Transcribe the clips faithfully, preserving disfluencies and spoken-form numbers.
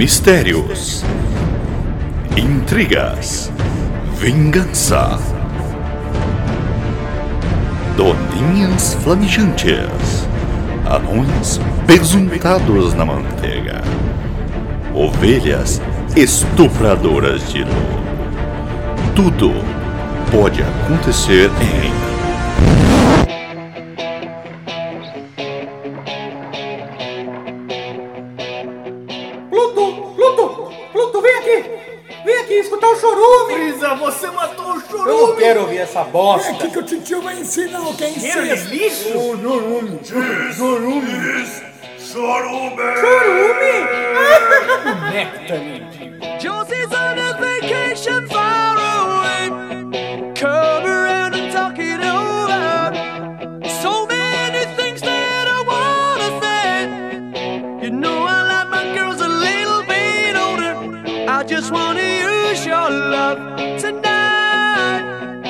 Mistérios, intrigas, vingança, doninhas flamejantes, anões pesuntados na manteiga, ovelhas estupradoras de luz. Tudo pode acontecer em Pluto! Pluto! Pluto, vem aqui! Vem aqui escutar o chorume! Frieza, você matou o chorume! Eu não quero ouvir essa bosta! É aqui que o titio vai ensinar o que é Cheiro de incesto! lixo! O chorume! Chorume! Chorume! Chorume! Nectar, mendigo! Josie's on a vacation far away. Come around and talk it over. So many things that I wanna say. You know I like my girls a little bit older. I just wanna use your love tonight.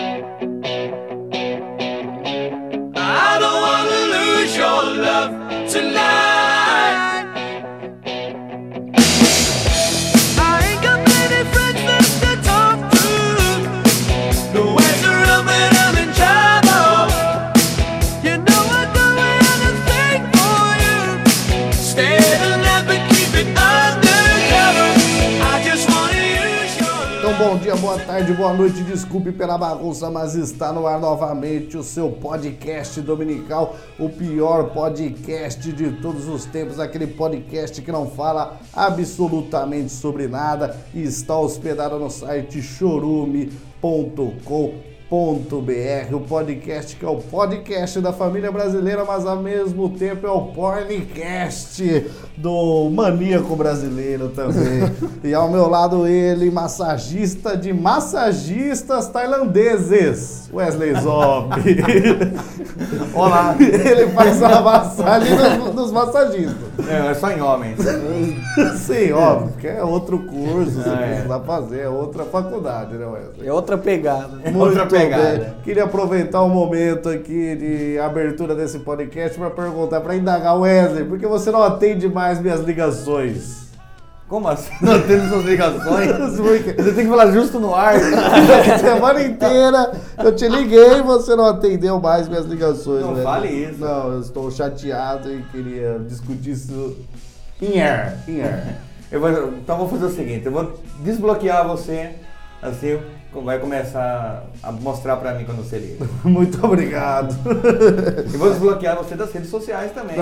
I don't wanna lose your love tonight. Bom dia, boa tarde, boa noite, desculpe pela bagunça, mas está no ar novamente o seu podcast dominical, o pior podcast de todos os tempos, aquele podcast que não fala absolutamente sobre nada e está hospedado no site chorume ponto com ponto b r, o podcast que é o podcast da família brasileira, mas ao mesmo tempo é o porncast do maníaco brasileiro também. E ao meu lado ele, massagista de massagistas tailandeses, Wesley Zop. Olá! Ele faz a massagem dos, dos massagistas. É, é só em homens. Sim, óbvio, que é outro curso, você Ah, é. precisa fazer, é outra faculdade, né, Wesley? É outra pegada. Muito outra pegada. bem. Queria aproveitar o momento aqui de abertura desse podcast para perguntar, para indagar, Wesley, por que você não atende mais minhas ligações? Como assim? Não tendo suas ligações? Porque Você tem que falar justo no ar. a semana inteira eu te liguei e você não atendeu mais minhas ligações. Não Wesley. fale isso. Não, eu estou chateado e queria discutir isso em ar. Em ar. Eu vou, então vou fazer o seguinte, eu vou desbloquear você, assim vai começar a mostrar pra mim quando você liga. Muito obrigado. E vou desbloquear você das redes sociais também.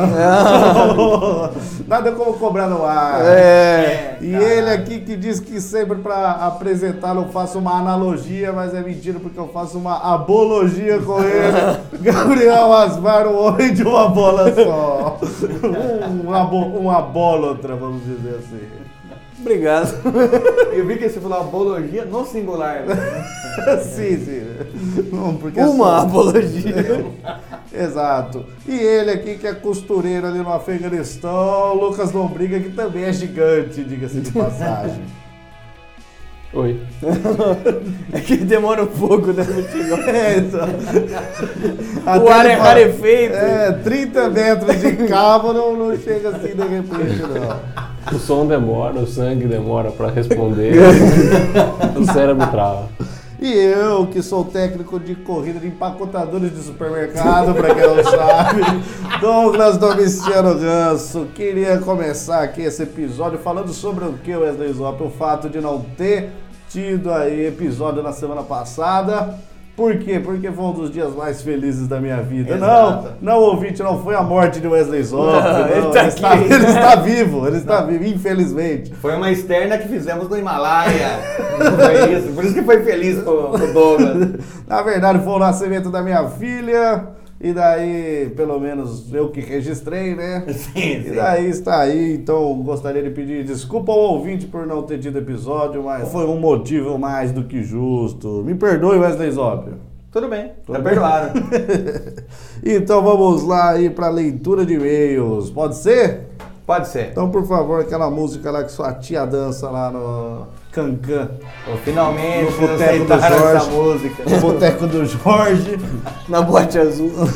Nada como cobrar no ar. É, E cara. ele aqui que diz que sempre para apresentá-lo eu faço uma analogia, mas é mentira porque eu faço uma abologia com ele. Gabriel Asmar, o homem de uma bola só. Um, uma, bo- uma bolatra, vamos dizer assim. Obrigado. Eu vi que você falou abologia no singular. Sim, sim. Não, porque Uma só- apologia. Exato. E ele aqui que é costureiro ali no Afeganistão, Lucas Lombriga, que também é gigante, diga-se de passagem. Oi. É que demora um pouco, né, Tigo? É, então. O Até ar ele é fala- rarefeito. É, trinta metros de cabo não, não chega assim de repente, não. O som demora, o sangue demora pra responder, o cérebro trava. E eu, que sou técnico de corrida de empacotadores de supermercado, pra quem não sabe, Douglas Domiciano Ganso, queria começar aqui esse episódio falando sobre o que, Wesley Zop? O fato de não ter tido aí episódio na semana passada. Por quê? Porque foi um dos dias mais felizes da minha vida. Exato. Não, não, ouvinte, não foi a morte de Wesley Zop. Não, não, ele ele, tá está, aqui. ele está vivo, ele está vivo, infelizmente. Foi uma externa que fizemos no Himalaia. Foi isso. Por isso que foi feliz com o Douglas. Na verdade, foi o nascimento da minha filha, e daí, pelo menos, eu que registrei, né? Sim, E sim. daí está aí, então gostaria de pedir desculpa ao ouvinte por não ter tido episódio, mas foi um motivo mais do que justo. Me perdoe, Wesley Zop. Tudo bem, Tudo tá bem? perdoado. Então vamos lá aí para a leitura de e-mails, pode ser? Pode ser. Então, por favor, aquela música lá que sua tia dança lá no Cancan, Pô, finalmente No vocês boteco do aceitaram essa Jorge. música. no boteco do Jorge. Na boate azul. E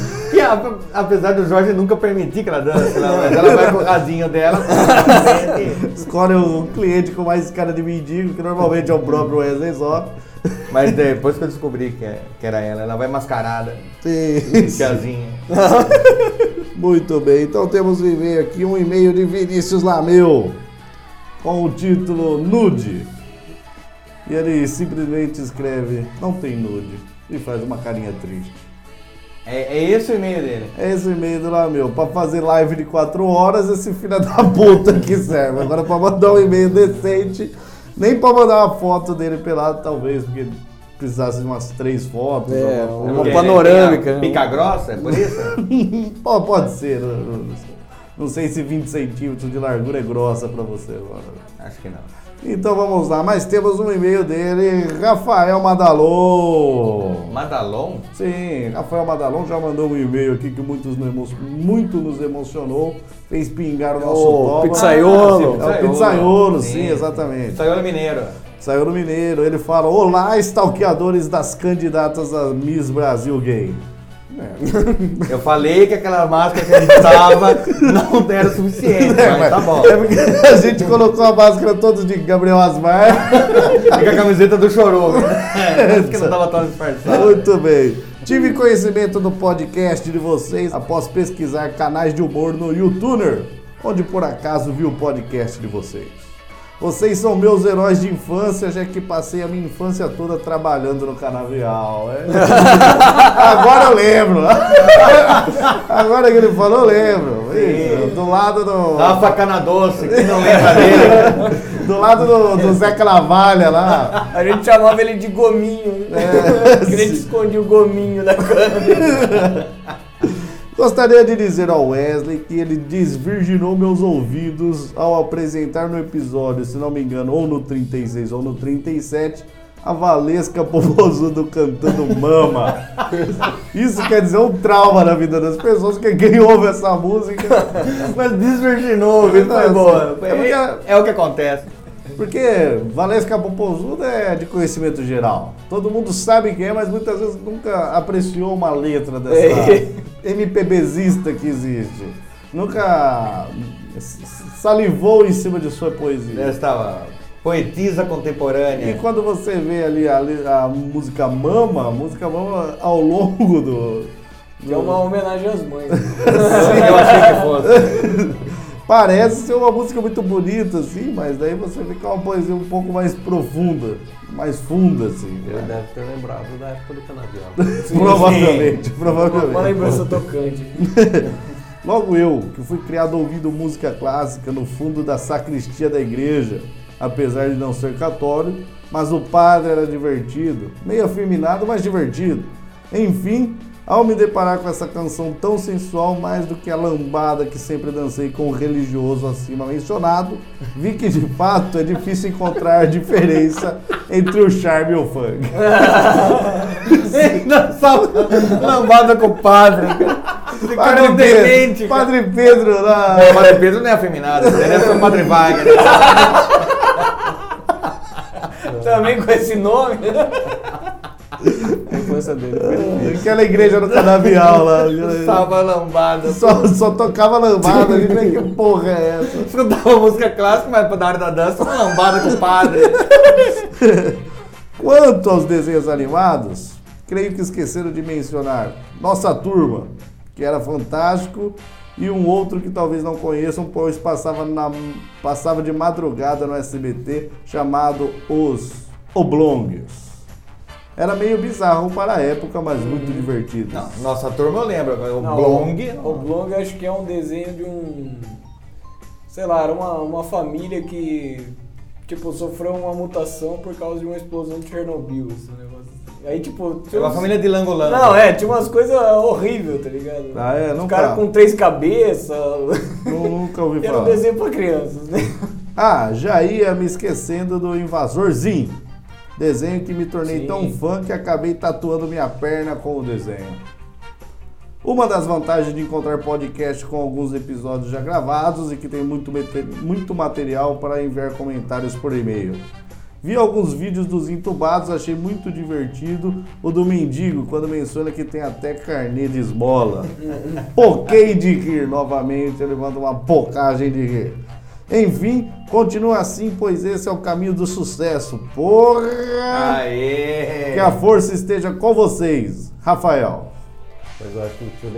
a- apesar do Jorge nunca permitir que ela dance, ela, mas ela vai com o radinho dela. Escolhe o cliente com mais cara de mendigo, que normalmente é o próprio Wesley Zop. Mas depois que eu descobri que, é- que era ela, ela vai mascarada, Isso. tiazinha. Muito bem, então temos um e-mail aqui, um e-mail de Vinícius Lameu, com o título Nude. E ele simplesmente escreve, não tem nude, e faz uma carinha triste. É, é esse o e-mail dele. É esse o e-mail do Lameu, pra fazer live de quatro horas, esse filho da puta que serve. Agora pra mandar um e-mail decente, nem pra mandar uma foto dele pelado, talvez, porque precisasse de umas três fotos. É, alguma uma coisa. panorâmica, Ele tem a Pica grossa, é por isso? Pô, pode ser, não, não- não sei se vinte centímetros de largura é grossa pra você agora. Acho que não. Então vamos lá, mas temos um e-mail dele, Rafael Madalon. Madalon? Sim, Rafael Madalon já mandou um e-mail aqui que muitos nos emo- muito nos emocionou, fez pingar o nosso Ô, toba. pizzaiolo. É o pizzaiolo, sim, Sim. exatamente. Pizzaiolo mineiro. Saiu no Mineiro, ele fala, olá, stalkeadores das candidatas a Miss Brasil Gay. Eu falei que aquela máscara que a gente tava não era suficiente, mas tá bom. É porque a gente colocou a máscara toda de Gabriel Asmar. E com a camiseta do Chorume. É, que não tava tão disfarçado. Muito bem. Tive conhecimento do podcast de vocês após pesquisar canais de humor no YouTuner, onde por acaso vi o podcast de vocês. Vocês são meus heróis de infância, já que passei a minha infância toda trabalhando no canavial. É. Agora eu lembro. Agora que ele falou, eu lembro. Isso, do lado do... Rafa Cana Doce, quem não lembra dele? Do lado do, do Zé Cravalha lá. A gente chamava ele de gominho. É, Porque a gente escondia o gominho da cana. Gostaria de dizer ao Wesley que ele desvirginou meus ouvidos ao apresentar no episódio, se não me engano, ou no trinta e seis ou no trinta e sete, a Valesca Popozudo cantando Mama. Isso quer dizer um trauma na vida das pessoas, porque quem ouve essa música... Mas desvirginou, viu? Foi boa. É porque- É, é o que acontece. Porque Valesca Popozuda é de conhecimento geral. Todo mundo sabe quem é, mas muitas vezes nunca apreciou uma letra dessa MPBzista que existe. Nunca salivou em cima de sua poesia. Esta poetisa contemporânea. E quando você vê ali a, a música Mama, a música Mama ao longo do... Que é uma homenagem às mães. Eu achei que fosse. Parece ser uma música muito bonita, assim, mas daí você vê que é uma poesia um pouco mais profunda, mais funda, assim. Ele né? deve ter lembrado da época do canavial. Provavelmente, provavelmente. Uma lembrança tocante. Logo eu, que fui criado ouvindo música clássica no fundo da sacristia da igreja, apesar de não ser católico, mas o padre era divertido, meio afeminado, mas divertido. Enfim, ao me deparar com essa canção tão sensual, mais do que a lambada que sempre dancei com o religioso acima mencionado, vi que de fato é difícil encontrar diferença entre o charme e o funk. Dançava lambada com o padre. Esse cara é um demente. Pedro, cara. Padre Pedro lá. O Padre Pedro não é afeminado, ele é o Padre Wagner. Também com esse nome. A infância dele. Aquela igreja no canavial lá. Dançava lambada. Só, só tocava lambada, ali, que porra é essa? Escutava música clássica, mas na hora da dança, uma lambada com o padre. Quanto aos desenhos animados, creio que esqueceram de mencionar Nossa Turma, que era fantástico, e um outro que talvez não conheçam, pois passava, na, passava de madrugada no S B T, chamado Os Oblongues. Era meio bizarro para a época, mas muito divertido. Não, nossa turma eu lembro, agora o Não, Blong. O Oblong acho que é um desenho de um... Sei lá, era uma, uma família que... Tipo, sofreu uma mutação por causa de uma explosão de Chernobyl, esse negócio assim. Aí, tipo... É uma família de Langolango. Não, é, tinha umas coisas horríveis, tá ligado? Ah, é? Os Nunca- caras com três cabeças... Nunca ouvi Era um falar. desenho pra crianças, né? Ah, já ia me esquecendo do Invasorzinho. Desenho que me tornei Sim. tão fã que acabei tatuando minha perna com o desenho. Uma das vantagens de encontrar podcast com alguns episódios já gravados e que tem muito, mate- muito material para enviar comentários por e-mail. Vi alguns vídeos dos entubados, achei muito divertido. O do mendigo, quando menciona que tem até carnê de esmola. Poquei de rir novamente, ele manda uma pocagem de rir. Enfim, continua assim, pois esse é o caminho do sucesso. Porra! Aê! Que a força esteja com vocês. Rafael. Mas eu acho que o tio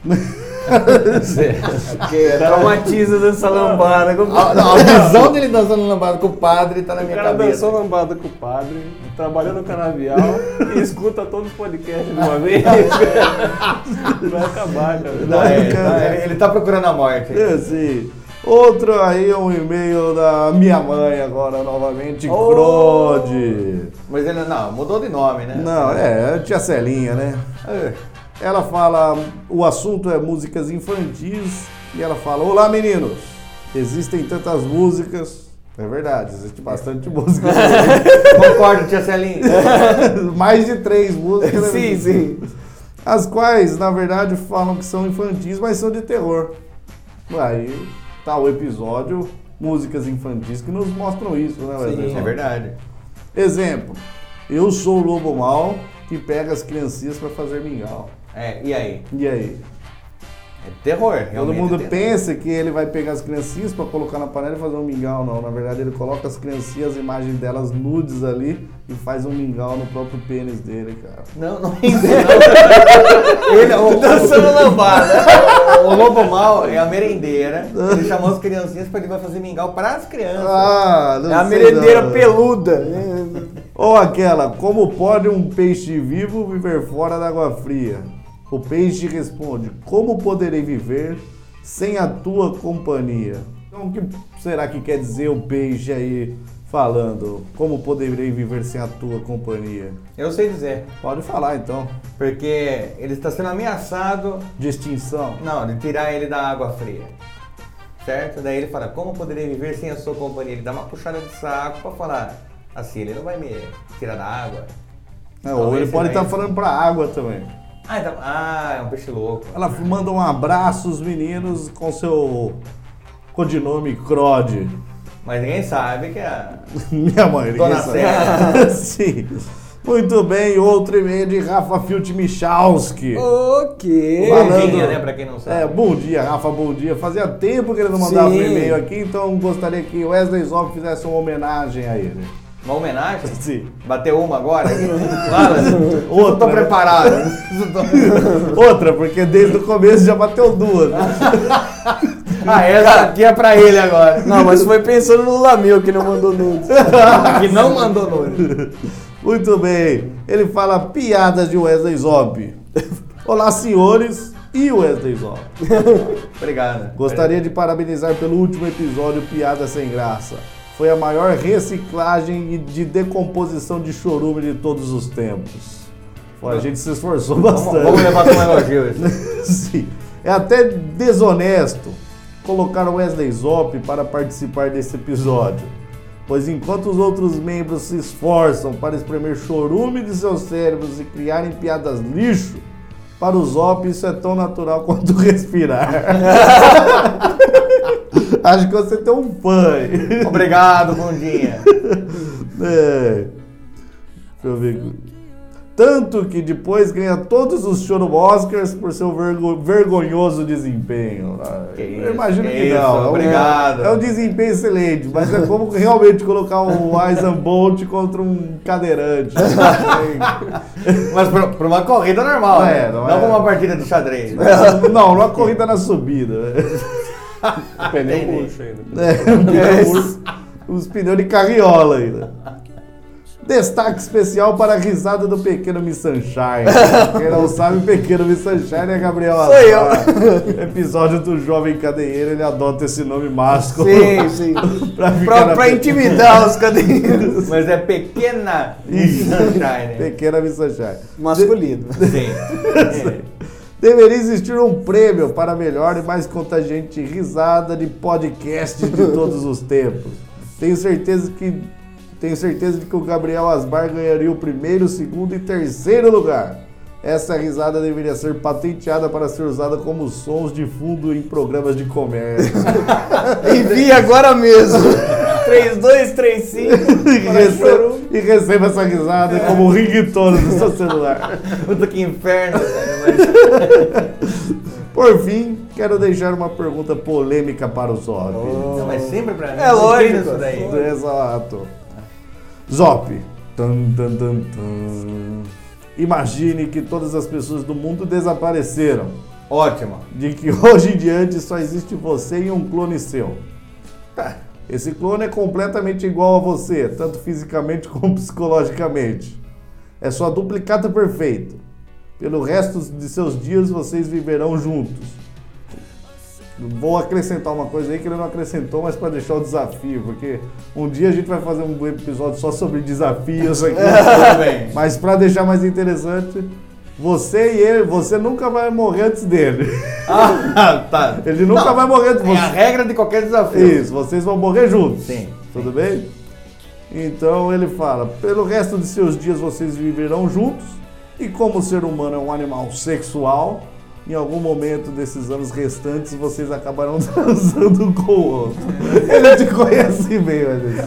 lhe ajuda. Porque traumatiza dança lambada. Com... A, não, a visão dele dançando lambada com o padre tá na O minha cara cabeça. dançou lambada com o padre, trabalhou no canavial e escuta todos os podcasts de uma vez. Vai acabar, cara. Não, é, não, ele, ele tá procurando a morte. É, sim. Outro aí, um e-mail da minha mãe agora, novamente, Oh! Crode. Mas ele não, mudou de nome, né? Não, é, tia Celinha, né? É. Ela fala, o assunto é músicas infantis, e ela fala, olá meninos, existem tantas músicas, é verdade, existe bastante música. Concordo, tia Celinha. Mais de três músicas. Sim, sim. As quais, na verdade, falam que são infantis, mas são de terror. Aí tá o episódio, músicas infantis, que nos mostram isso, né, Wesley? Sim, é verdade. Exemplo, eu sou o lobo mau que pega as criancinhas pra fazer mingau. É, e aí? E aí? É terror, Todo realmente mundo é terror. pensa que ele vai pegar as criancinhas pra colocar na panela e fazer um mingau. Não, na verdade ele coloca as criancinhas, as imagens delas nudes ali e faz um mingau no próprio pênis dele, cara. Não, não entendo. Ele, o, dançando lambada. O, o lobo mau é a merendeira. Ele chamou as criancinhas pra ele vai fazer mingau para as crianças. Ah, não É a sei merendeira não. peluda. Ou aquela, como pode um peixe vivo viver fora da água fria? O peixe responde, como poderei viver sem a tua companhia? Então, o que será que quer dizer o peixe aí falando? Como poderei viver sem a tua companhia? Eu sei dizer. Pode falar então. Porque ele está sendo ameaçado, De extinção. não, de tirar ele da água fria. Certo? Daí ele fala, como poderei viver sem a sua companhia? Ele dá uma puxada de saco pra falar, assim, ele não vai me tirar da água. É, ou ele Talvez pode seja estar isso. falando pra água também. Ah, então, ah, é um peixe louco. Ela manda um abraço aos meninos com seu codinome Crode. Mas ninguém sabe que é a Minha mãe, ninguém Dona sabe. Serra. Sim. Muito bem, outro e-mail de Rafa Filt Michalski. Ok. Falando- Bom dia, né, pra quem não sabe. É, bom dia, Rafa, bom dia. Fazia tempo que ele não mandava um Sim. e-mail aqui, então gostaria que o Wesley Zop fizesse uma homenagem a ele. Uma homenagem? Sim. Bateu uma agora? Fala. Outra, Eu tô né? preparado. Outra, porque desde o começo já bateu duas. Ah, essa aqui é pra ele agora. Não, mas foi pensando no Lamil que não mandou nudes. Que não mandou nome. Muito bem. Ele fala piadas de Wesley Zop. Olá, senhores e Wesley Zop. Obrigado. Gostaria de parabenizar pelo último episódio Piada Sem Graça. Foi a maior reciclagem e de decomposição de chorume de todos os tempos. Pô, a gente se esforçou Vamos, bastante. vamos levar como elogio isso. Sim. É até desonesto colocar o Wesley Zop para participar desse episódio, pois enquanto os outros membros se esforçam para espremer chorume de seus cérebros e criarem piadas lixo, para o Zop isso é tão natural quanto respirar. Acho que você tem um fã aí. Obrigado, bundinha. É. Deixa eu ver. Tanto que depois ganha todos os Chorum Oscars por seu vergo- vergonhoso desempenho. Que Eu isso, imagino que que isso, não. É um- obrigado. É um desempenho excelente, mas é como realmente colocar um Usain Bolt contra um cadeirante. Mas pra, pra uma corrida normal, Não né? é, não Não é. pra uma partida de xadrez. Não, numa corrida na subida. Pneu Entendi. murcho ainda. É, um pneu, uns pneus de carriola ainda. Destaque especial para a risada do Pequeno Miss Sunshine. Quem não sabe, o Pequeno Miss Sunshine é Gabriel Sou eu. Azar. Episódio do Jovem Cadeieiro, ele adota esse nome másculo. Sim, sim. pra ficar Pra, na pra pe- intimidar os cadeiros. Mas é pequena Isso. sunshine. Pequena Miss Sunshine. Masculino. Sim. Deveria existir um prêmio para a melhor e mais contagiante risada de podcast de todos os tempos. Tenho certeza que tenho certeza de que o Gabriel Asbar ganharia o primeiro, segundo e terceiro lugar. Essa risada deveria ser patenteada para ser usada como sons de fundo em programas de comércio. Envie agora mesmo. três dois três cinco. E receba, e receba essa risada como ringtone do seu celular. Puta que inferno, cara. Por fim, quero deixar uma pergunta polêmica para o Zop. Não, mas sempre pra mim. É lógico. Isso daí. Exato. Zop. Tum, tum, tum, tum. Imagine que todas as pessoas do mundo desapareceram. Ótimo. De que hoje em diante só existe você e um clone seu. Tá. Esse clone é completamente igual a você, tanto fisicamente como psicologicamente. É sua duplicata perfeita. Pelo resto de seus dias, vocês viverão juntos. Vou acrescentar uma coisa aí que ele não acrescentou, mas para deixar o desafio, porque um dia a gente vai fazer um episódio só sobre desafios aqui. Mas para deixar mais interessante, você e ele, você nunca vai morrer antes dele. Ah, tá. Ele nunca Não, vai morrer antes de É você. a regra de qualquer desafio. Isso, vocês vão morrer juntos. Sim. Tudo bem? Então ele fala, pelo resto de seus dias vocês viverão juntos, e como o ser humano é um animal sexual, em algum momento desses anos restantes vocês acabarão transando um com o outro. Ele te conhece bem, mas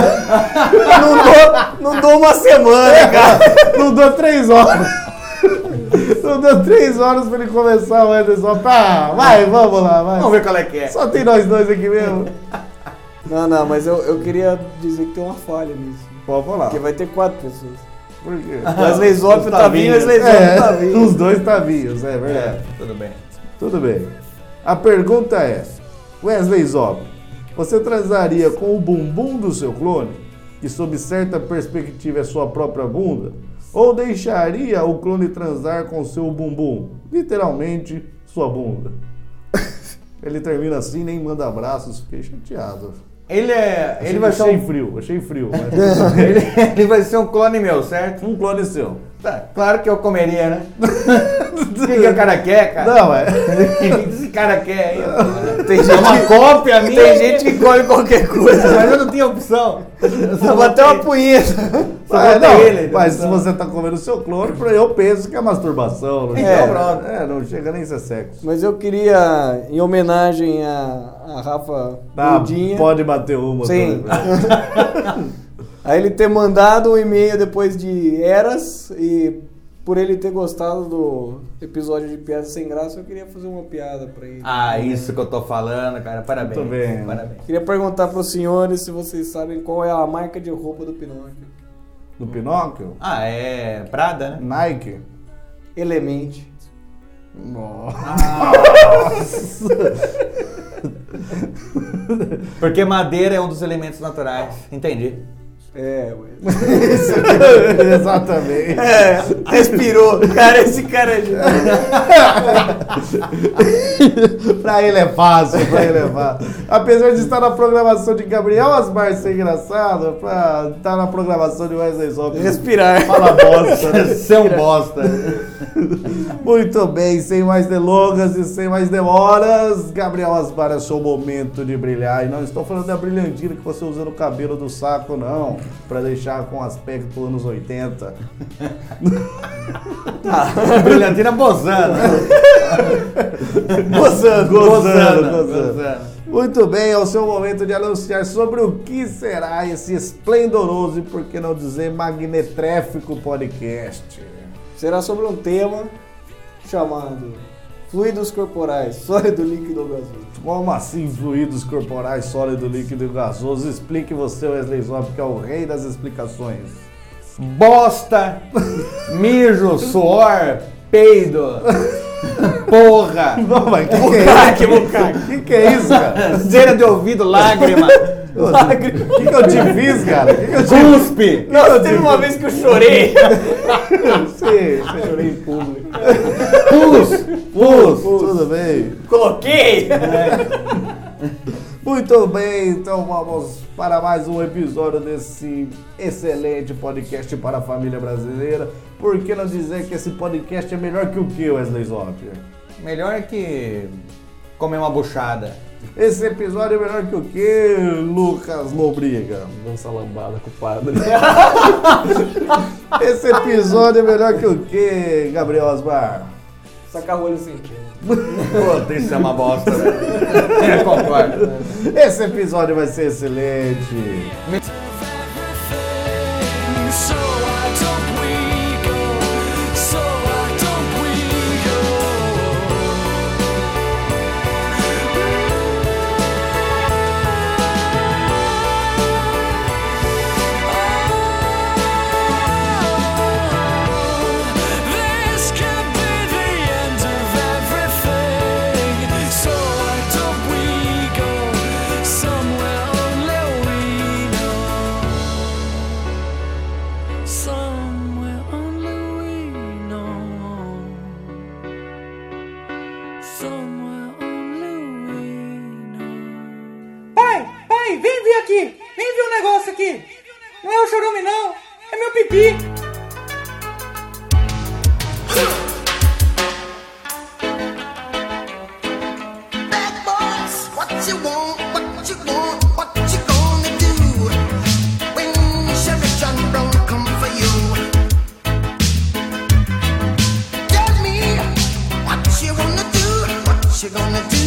Não dou, não dou uma semana, cara. não dou três horas. Não deu três horas pra ele começar o Anderson. Pá, vai, vamos lá, vai. Vamos ver qual é que é. Só tem nós dois aqui mesmo. Não, não, mas eu, eu queria dizer que tem uma falha nisso. Pode falar. Porque vai ter quatro pessoas. Por quê? Wesley Zop tá vindo, Wesley Zop É, tá vindo. os dois tavinhos, é verdade. É, tudo bem. Tudo bem. A pergunta é, Wesley Zop, você transaria com o bumbum do seu clone, que sob certa perspectiva é sua própria bunda, ou deixaria o clone transar com seu bumbum, literalmente sua bunda? Ele termina assim, nem manda abraços, fiquei chateado. Ele é. Ele Achei- vai ser achei um, frio, achei frio. Mas... ele, ele vai ser um clone meu, certo? um clone seu. Tá, claro que eu comeria, né? O que, que o cara quer, cara? Não, é. O que esse cara quer aí? Pô? Tem É gente uma que- cópia minha. Tem gente que come qualquer coisa. Mas eu não tinha opção. Eu só Eu vou até uma botei- punheta. só Ah, botei não, ele, mas se então. você tá comendo o seu clone, eu penso que é masturbação. Não Então, chega- pronto. É, não chega nem a ser sexo. Mas eu queria, em homenagem a, a Rafa Tá, Bundinha, pode bater uma. Sim. também. a ele ter mandado um e-mail depois de Eras e por ele ter gostado do episódio de Piada Sem Graça, eu queria fazer uma piada pra ele. Ah, isso que eu tô falando, cara. Parabéns. Muito bem. Parabéns. Queria perguntar pros senhores se vocês sabem qual é a marca de roupa do Pinóquio. Do Pinóquio? Ah, é Prada, né? Nike? Elemente. Porque madeira é um dos elementos naturais. Entendi. É, ué. Exatamente. É, respirou. Cara, esse cara é genial. Pra ele é fácil, pra ele é fácil. Apesar de estar na programação de Gabriel Asmar ser engraçado, pra estar na programação de Wesley Zop. Respirar. Fala bosta, né? Ser um bosta. Muito bem, sem mais delongas e sem mais demoras, Gabriel Asmar, é seu momento de brilhar. E não estou falando da brilhantina que você usa no cabelo do saco, não. Pra deixar com aspecto anos oitenta. Brilhantina bozando. Gozando, gozando, gozando. gozando. Muito bem, é o seu momento de anunciar sobre o que será esse esplendoroso e, por que não dizer, magnetréfico podcast. Será sobre um tema chamado Fluidos Corporais, Sólido, Líquido ou Gasoso. Como assim fluidos corporais, sólido, líquido e gasoso? Explique você, Wesley Zop, que é o rei das explicações. Bosta, mijo, suor, peido, porra, Não, mas que que é bucaque, isso? bucaque, Que que é isso, cara? cera de ouvido, lágrima, O que que eu te fiz, cara? O que que eu te cuspe, Nossa, teve uma vez que eu chorei. fiz? Chorei em público. pus, pus. Tudo bem? Coloquei! Muito bem, então vamos para mais um episódio desse excelente podcast para a família brasileira. Por que não dizer que esse podcast é melhor que o que, Wesley Zop? Melhor que comer uma buchada. Esse episódio é melhor que o que, Lucas Lombriga? Dança lambada com o padre. Esse episódio é melhor que o que, Gabriel Asmar? Sacar o olho sem querer. Pô, isso é uma bosta, velho. Eu concordo. Esse episódio vai ser excelente. So why don't we go? So why don't we This could be the end of everything. So why don't we go somewhere only we know? Somewhere only we know. Somewhere only we know. Pai, pai, vem ver aqui. Vem ver um negócio aqui. Não é o chorume, não. É meu pipi. Bad boys, what you want, what you want, what you gonna do when Chevy John Brown come for you? Tell me what you gonna do, what you gonna do?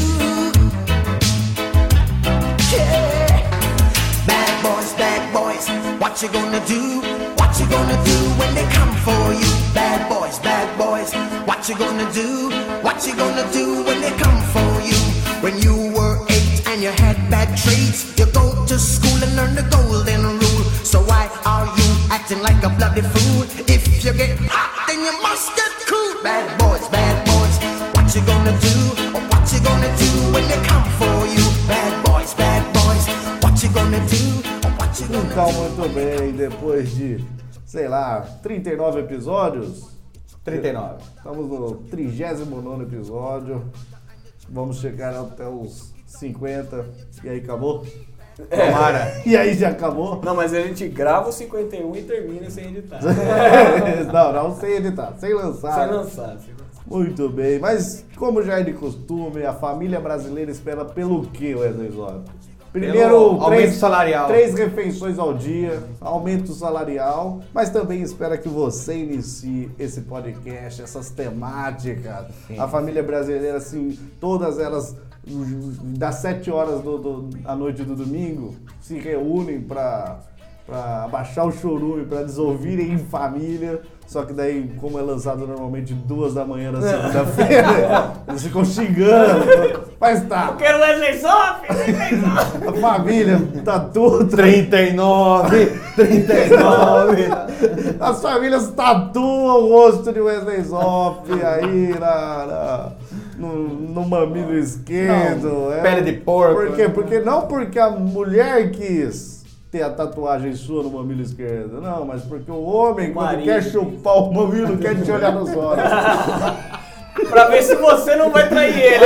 Yeah. Bad boys, bad boys, what you gonna do? What you gonna do when they come for you? Bad boys, bad boys, what you gonna do? What you gonna do when they come for you? When you were eight and you had bad traits, you go to school and learn the golden rule. So why are you acting like a bloody fool? If you get hot, then you must get cool. Bad boys, bad boys, what you gonna do? Or what you gonna do when they come for you? Bad boys, bad boys, what you gonna do? Or what you gonna Então, do? muito bem, depois de, sei lá, trinta e nove episódios, trinta e nove. estamos no trigésimo nono episódio, vamos chegar até os cinquenta, e aí acabou? Tomara. E aí já acabou? Não, mas a gente grava o cinquenta e um e termina sem editar. Não, não, sem editar, sem lançar. Sem lançar, sem lançar. Muito bem, mas como já é de costume, a família brasileira espera pelo quê, Wesley Zop? Primeiro, Pelo aumento três, salarial. três refeições ao dia, aumento salarial, mas também espera que você inicie esse podcast, essas temáticas. Sim. A família brasileira, assim, todas elas, das sete horas do, do, da noite do domingo, se reúnem para para abaixar o chorume, para eles ouvirem em família. Só que daí, como é lançado normalmente duas da manhã na segunda-feira, eles ficam xingando. Mas tá, Quero Wesley Zop! Wesley Zop! a família tá tudo. trinta e nove, trinta e nove. As famílias tatuam o rosto de Wesley Zop aí na, na- no, no mamilo esquerdo. Não, é. pele de porco. Por quê? Porque não porque a mulher quis ter a tatuagem sua no mamilo esquerdo, não, mas porque o homem, O quando marido. quer chupar o mamilo, quer te olhar nos olhos. Pra ver se você não vai trair ele.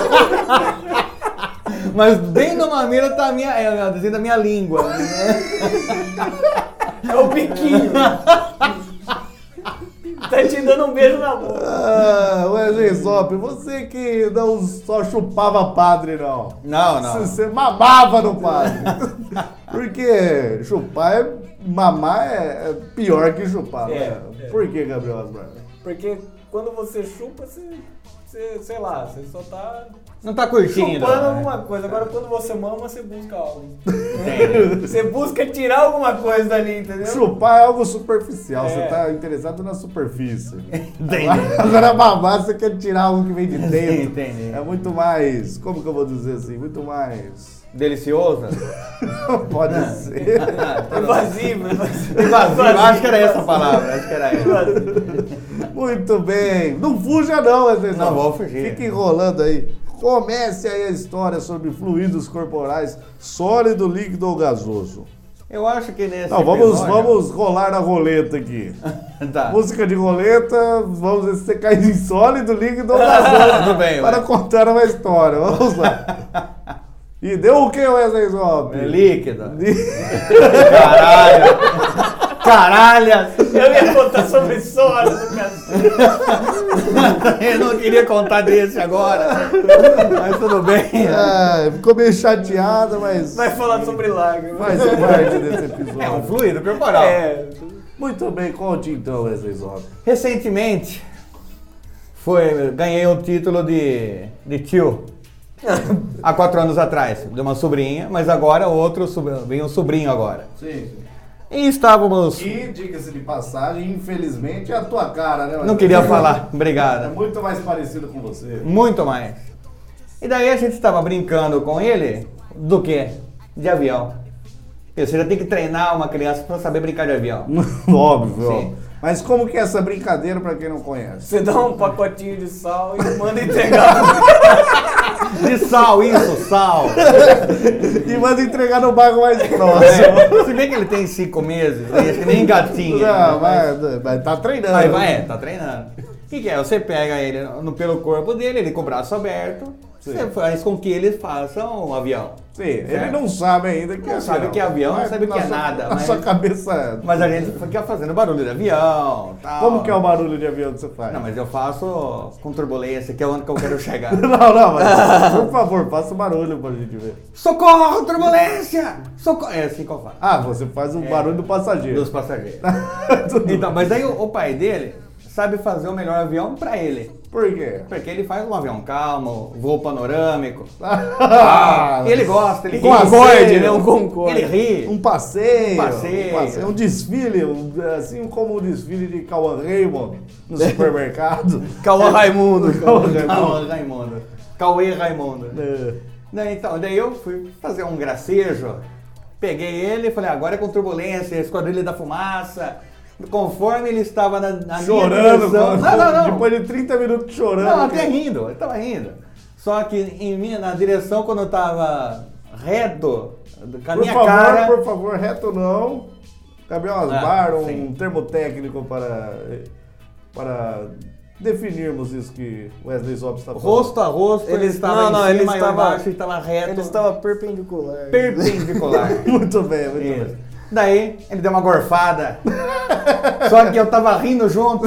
Mas bem no mamilo tá a minha, é o desenho da minha língua. Né? É o biquinho. Tá te dando um beijo na boca. Ah, Wesley Zop, você que não só chupava padre, não. Não, não. Você mamava no padre. Porque chupar é. Mamar é, é pior que chupar, É, né? é. Por que, Gabriel Asmar? Porque quando você chupa, você, você sei lá, você só tá Não tá curtindo. chupando né? alguma coisa. Agora quando você mama, você busca algo. Você busca tirar alguma coisa dali, entendeu? Chupar é algo superficial, É. você tá interessado na superfície. Entendi. Agora mamar, você quer tirar algo que vem de dentro. Entendi. É muito mais, como que eu vou dizer assim, muito mais... Deliciosa? Pode ser. Invasivo, invasivo. Invasivo, acho que era essa a palavra, acho que era essa. Muito bem. Não fuja não, Wesley Zop. Não vou fugir. Fica enrolando aí. Comece aí a história sobre fluidos corporais, sólido, líquido ou gasoso. Eu acho que nesse Não, vamos, episódio- vamos rolar a roleta aqui. Tá. Música de roleta, vamos ver se você cai em sólido, líquido ou gasoso. Tudo bem, Para ué. contar uma história. Vamos lá. E deu o que, Wesley Zop? É líquida. Caralho. Caralho. Eu ia contar sobre sólido, cara. Eu não queria contar desse agora. Mas tudo bem. É, ficou meio chateada, mas Vai falar sobre lágrimas. faz parte desse episódio. É um fluido corporal. É. Muito bem, conte então, Wesley Zop. Recentemente, Foi, ganhei o título de, de tio. Há quatro anos atrás, de uma sobrinha, mas agora outro, sobrinho- vem um sobrinho agora. Sim. E estávamos... E, diga-se de passagem, infelizmente é a tua cara, né? Não queria falar, É obrigado. muito mais parecido com você. Muito mais. E daí a gente estava brincando com ele do quê? De avião. Porque você já tem que treinar uma criança para saber brincar de avião. Óbvio, Sim. óbvio. Mas como que é essa brincadeira pra quem não conhece? Você dá um pacotinho de sal e manda entregar. De sal, isso, sal. E manda entregar no bairro mais próximo. É, se bem que ele tem cinco meses, aí acho que nem gatinho. Não, mas, mas tá treinando. Aí vai, é, tá treinando. O que, que é? Você pega ele no, pelo corpo dele, ele com o braço aberto, Sim. você faz com que ele faça um avião. Sim, ele não sabe ainda que Não é sabe avião. que é avião, não Mas sabe na que é sua- nada, Na mas- sua cabeça... Mas a gente fica fazendo barulho de avião, tal. Como que é o barulho de avião que você faz? Não, mas eu faço com turbulência, que é onde que eu quero chegar. Não, não, mas por favor, faça o barulho pra gente ver. Socorro, turbulência! Socorro! É assim que eu faço. Ah, você faz o barulho do passageiro. Dos passageiros. Tudo Então, mas daí o, o pai dele sabe fazer o melhor avião pra ele. Por quê? Porque ele faz um avião calmo, voo panorâmico. Ah, Ele gosta, ele ri. Com Concorde, né? Um Concorde. Ele ri. Um passeio, Um passeio. um desfile, um- assim como o desfile de Cauã Raymond no supermercado. Cauã Raimundo. Cauã Raymond. Cauê Raimundo. Cauê Raimundo. É. Daí, então, daí eu fui fazer um gracejo, peguei ele e falei, agora é com turbulência, esquadrilha da fumaça. Conforme ele estava na, na minha Chorando, direção. com- Não, não, não. depois de trinta minutos chorando. Não, até cara. rindo, ele tava rindo. Só que em minha, na direção, quando eu tava reto, com a Por minha favor, cara. por favor, reto não. Gabriel Asbar, Ah, um sim. termo técnico para, para definirmos isso que Wesley Zop está falando. Rosto a rosto, ele, Ele- estava não, não, em ele cima, eu estava- embaixo, ele estava reto. Ele estava perpendicular. perpendicular. Muito bem, muito Isso. bem. Daí, ele deu uma gorfada. Só que eu tava rindo junto.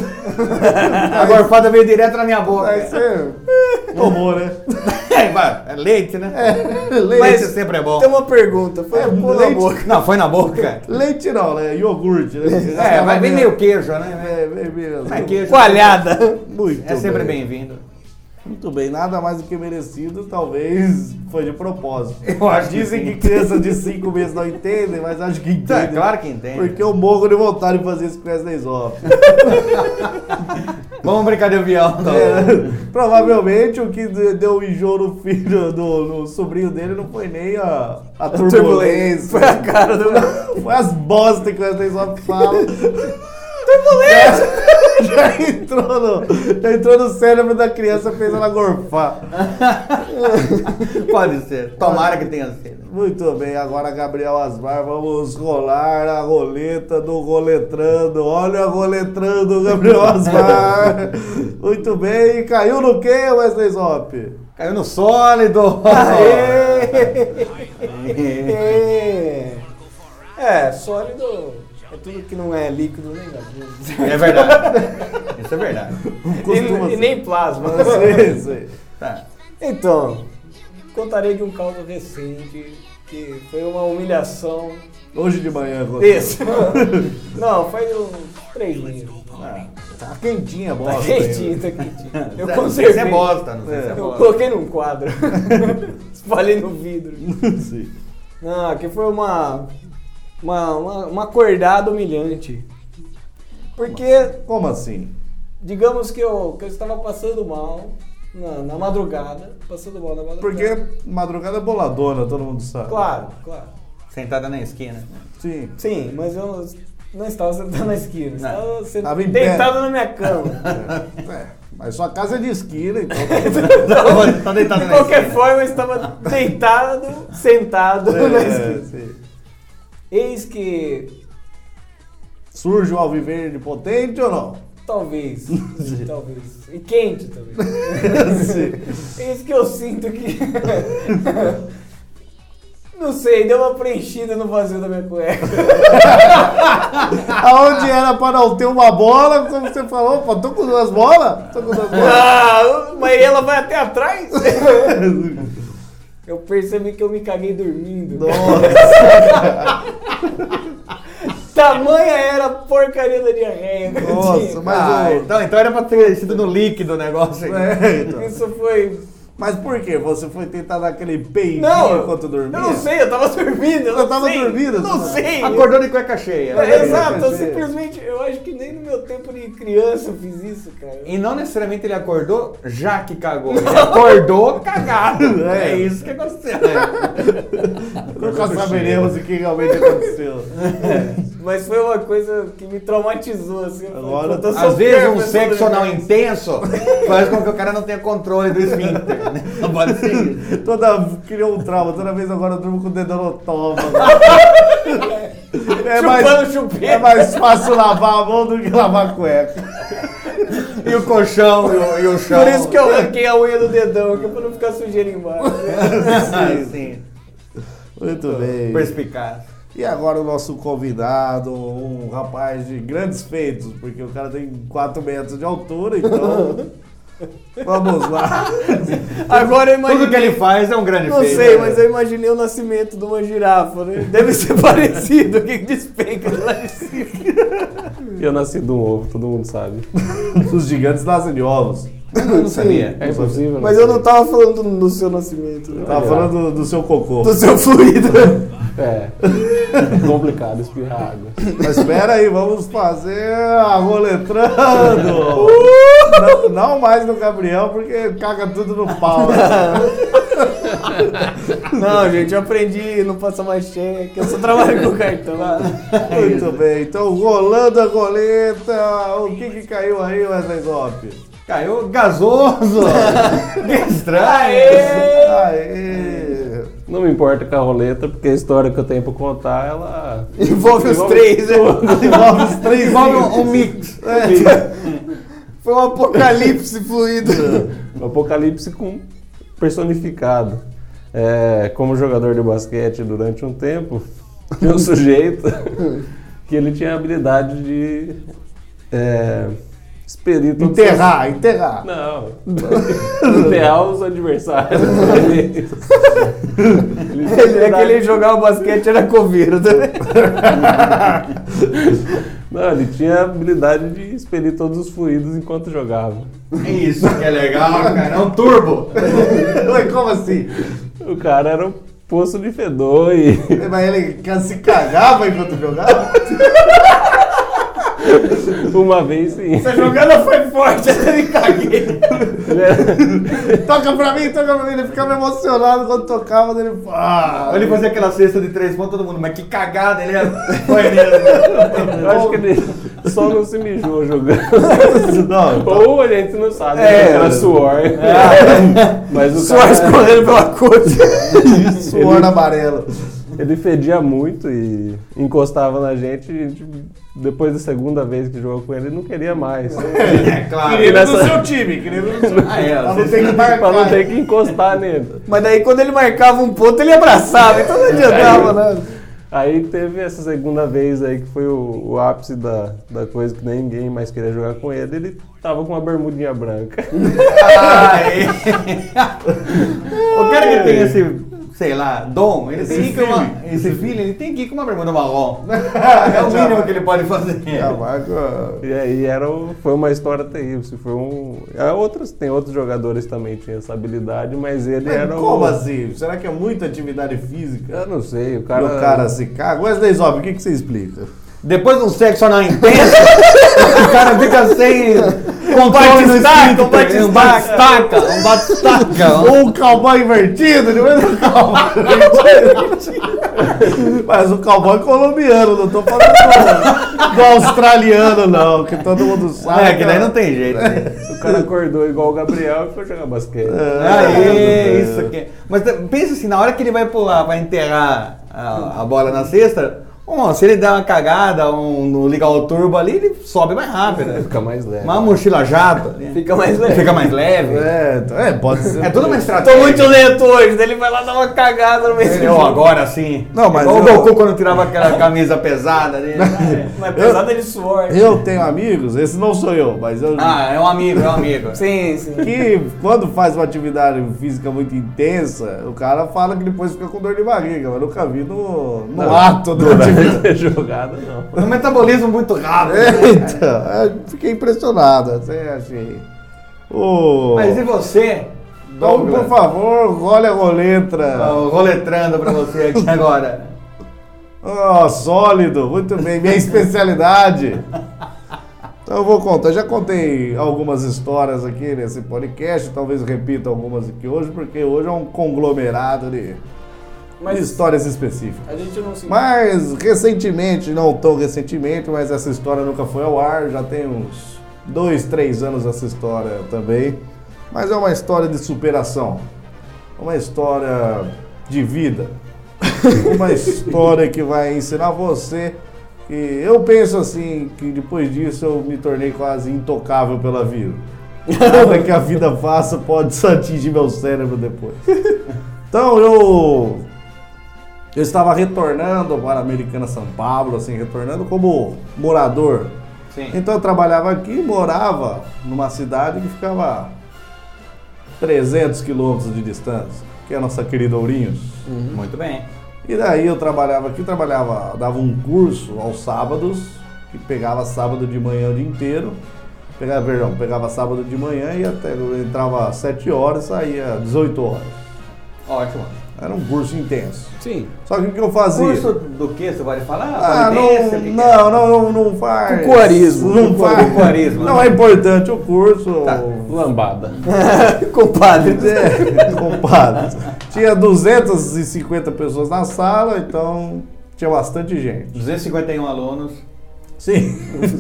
A gorfada veio direto na minha boca. Aí você tomou, né? É, vai, é leite, né? Leite. Leite sempre é bom. Tem uma pergunta, foi É, um pulo na leite. boca. Não, foi na boca. Leite não, né? Iogurte, né? É, vai bem meio queijo, né? É, bem mesmo. Mas queijo Coalhada. Muito é sempre bem. bem-vindo. Muito bem, nada mais do que merecido, talvez foi de propósito. Eu acho que Dizem sim. que crianças de cinco meses não entendem, mas acho que entendem. É, claro que entende. Porque eu morro de vontade de fazer isso com Wesley Zop. Vamos brincar de avião. Então. É, provavelmente o que de- deu enjoo no filho, do, no sobrinho dele não foi nem a, a turbulência. Foi a cara do. Foi as bosta que o Wesley Zop fala. Turbulência! Já entrou, no, já entrou no cérebro da criança, fez ela gorfar. Pode ser. Tomara que tenha sido. Muito bem, agora Gabriel Asmar, vamos rolar a roleta do roletrando. Olha a roletrando, Gabriel Asmar. Muito bem, caiu no quê, Wesley Zop? Caiu no sólido. É. É, sólido é tudo que não é líquido nem gasoso. É verdade. Isso é verdade. Costuma E, e ser. nem plasma. né? Sei, sei. Tá. Então, contarei de um caso recente que foi uma humilhação. Hoje de manhã aconteceu. Isso. Não, faz uns três meses. Ah, tá quentinha a Tá bosta. quentinho, tá quentinho. Eu Não sei conservei. se é bosta, não sei se é Eu bosta. coloquei num quadro. Espalhei no vidro. ainda. Sim. Não, aqui foi uma, uma, uma, uma acordada humilhante. Porque, Como assim? digamos que eu, que eu estava passando mal na, na madrugada. Passando mal na madrugada. Porque madrugada é boladona, todo mundo sabe. Claro, claro. Sentada na esquina. Sim. Sim, mas eu não estava sentado na esquina. Não. Estava sentado, Tava em pé. deitado na minha cama. É, mas sua casa é de esquina, então. Tá deitado De na qualquer esquina. forma, eu estava deitado, sentado na É, esquina. sim. Eis que, Surge o alviverde potente ou não? talvez, talvez, e quente também. Sim. Eis que eu sinto que, não sei, deu uma preenchida no vazio da minha cueca. Aonde era pra não ter uma bola, como você falou, opa, tô com duas bolas? Tô com duas bolas. Ah, mas ela vai até atrás? Eu percebi que eu me caguei dormindo. Nossa. Tamanha era a porcaria da diarreia. que eu Nossa, tinha. mas Ah, o- então, então era pra ter sido no líquido o negócio aí. É, então. Isso foi... Mas por quê? Você foi tentar dar aquele peidinho Não, enquanto dormia? eu não sei, eu tava dormindo. Eu Você não tava sei, dormindo? eu não sei. Acordou de cueca cheia. É, né? exato, eu Cueca cheia. simplesmente, eu acho que nem no meu tempo de criança eu fiz isso, cara. E não necessariamente ele acordou já que cagou. Ele acordou cagado. É. É isso que aconteceu. Nunca saberemos o que realmente aconteceu. Mas foi uma coisa que me traumatizou, assim. eu falei, Agora, "Puta, eu sou Às vezes pior um pessoa sexo do anal universo." intenso faz com que o cara não tenha controle do esfíncter. Né? Não pode ser isso. Toda, criou um trauma, toda vez agora eu durmo com o dedão no toma. É mais, Chupando chupeta. é mais fácil lavar a mão do que lavar a cueca. E o colchão e o, e o chão. Por isso que eu arranquei a unha do dedão, que é pra não ficar sujeira embaixo. Sim, sim. Muito bem. Perspicaz. E agora o nosso convidado, um rapaz de grandes feitos, porque o cara tem quatro metros de altura, então vamos lá. Agora eu imaginei... Tudo que ele faz é um grande Não feito. sei, né? mas eu imaginei o nascimento de uma girafa, né? Deve ser parecido, que despenca de lá de cima. Eu nasci de um ovo, todo mundo sabe. Os gigantes nascem de ovos. Eu não sabia. É impossível. Mas eu não tava falando do, do seu nascimento, né? Tava falando do, do seu cocô. Do seu fluido. É. Complicado espirrar água. Mas espera aí, vamos fazer a roletrando. não, não mais no Gabriel, porque caga tudo no pau. Não, gente, eu aprendi não passar mais cheque, eu só trabalho com cartão. Muito bem, então rolando a roleta, o que que caiu aí, Wesley Zop? Caiu gasoso. Que estranho. Aê! Não me importa com a roleta, porque a história que eu tenho pra contar, ela... Envolve os três, né? Envolve os três Envolve um, um mix. Foi um apocalipse fluido. Um apocalipse com personificado. É, como jogador de basquete durante um tempo, tinha um sujeito que ele tinha a habilidade de é, expedir todos os Enterrar, enterrar. Não. Enterrar os adversários. Ele, ele tinha É que ele jogava basquete era coveiro, né? Não, ele tinha a habilidade de expelir todos os fluidos enquanto jogava. Isso que é legal, cara. É um turbo. Ué, como assim? O cara era um poço de fedor e... Mas ele se cagava enquanto jogava? Uma vez sim. Essa jogada foi forte, até me caguei. Ele era- Toca pra mim, toca pra mim. Ele ficava emocionado quando tocava, ele... Ah, Ele fazia aquela cesta de três pontos, todo mundo, mas que cagada, ele era. Foi mesmo. Eu acho que ele só não se mijou jogando. Não, Ou a gente não sabe, É. era suor. Mas o Suor cara, escorrendo pela coxa. suor amarelo. ele fedia muito e encostava na gente. E a gente, depois da segunda vez que jogou com ele, ele não queria mais. É, claro. Queria nessa- do seu time, queria do seu time. Ah, é, Pra não vocês- ter que marcar. Pra não ter que encostar nele. Mas daí quando ele marcava um ponto, ele abraçava, então não adiantava nada. Aí teve essa segunda vez aí que foi o, o ápice da, da coisa que nem ninguém mais queria jogar com ele. Ele tava com uma bermudinha branca. Ah, é. O cara que tem esse, sei lá, dom, ele tem que ir com uma, esse filho, ele tem que ir com uma bermuda marrom. É o mínimo que ele pode fazer. Cavaco. E aí era o- foi uma história terrível. assim, Foi um, é, outros, tem outros jogadores também que tinham essa habilidade, mas ele Mas era como o... assim? Será que é muita atividade física? Eu não sei, o E cara... o cara se caga? Wesley Zop, o que, que você explica? Depois de um sexo anal intenso, o cara fica sem controle no batistaca, um espírito. Um batistaca, um batistaca. Ou um cowboy invertido, não é um cowboy invertido. Mas o cowboy colombiano, não tô falando do, do australiano, não, que todo mundo sabe. É, que daí não tem jeito. Né? O cara acordou igual o Gabriel e foi jogar basquete. Aê, isso aqui. Mas pensa assim, na hora que ele vai pular pra enterrar a, a bola na cesta, bom, se ele der uma cagada, um, no ligar o turbo ali, ele sobe mais rápido. né? Fica mais leve. Uma mochila jato. né? Fica mais leve. Fica mais leve. É, é, pode ser. É tudo uma Tô estratégia. muito lento hoje, daí ele vai lá dar uma cagada no meio do Eu jogo. agora sim. Não, mas Igual eu- o Goku quando tirava aquela camisa pesada dele. Mas pesada de suor. Eu tenho amigos, esse não sou eu, mas eu. Ah, é um amigo, é um amigo. Sim, sim. Que quando faz uma atividade física muito intensa, o cara fala que depois fica com dor de barriga, mas eu nunca vi no, no ato da Durante ter jogado, não. Um metabolismo muito rápido. Eita, eu fiquei impressionado, assim, achei. Ô, Mas e você, então, Douglas? por favor, role a roletra. Ó, roletrando pra você aqui agora. Oh, sólido, muito bem, minha especialidade. Então eu vou contar, já contei algumas histórias aqui nesse podcast, talvez eu repita algumas aqui hoje, porque hoje é um conglomerado de, Mas- de histórias específicas. A gente não se... Mas recentemente, não tão recentemente, mas essa história nunca foi ao ar, já tem uns dois, três anos essa história também. Mas é uma história de superação, uma história de vida, uma história que vai ensinar você que eu penso assim, que depois disso eu me tornei quase intocável pela vida. Nada que a vida faça pode atingir meu cérebro depois. Então eu eu estava retornando para a Americana São Paulo, assim, retornando como morador. Sim. Então eu trabalhava aqui e morava numa cidade que ficava trezentos quilômetros de distância, que é a nossa querida Ourinhos. Muito bem. E daí eu trabalhava aqui, trabalhava, dava um curso aos sábados, que pegava sábado de manhã o dia inteiro, pegava, perdão, pegava sábado de manhã e até eu entrava às sete horas e saía às dezoito horas. Ótimo. Era um curso intenso. Sim. Só que o que eu fazia? Curso do que você pode falar? Ah, Polidência, não, que não, não, não, não faz. Cucuarismo. Não faz. Cucuarismo, Não né? é importante o curso. Tá. Lambada. Compadre. É, compadre. Tinha duzentas e cinquenta pessoas na sala, então tinha bastante gente. duzentos e cinquenta e um alunos. Sim.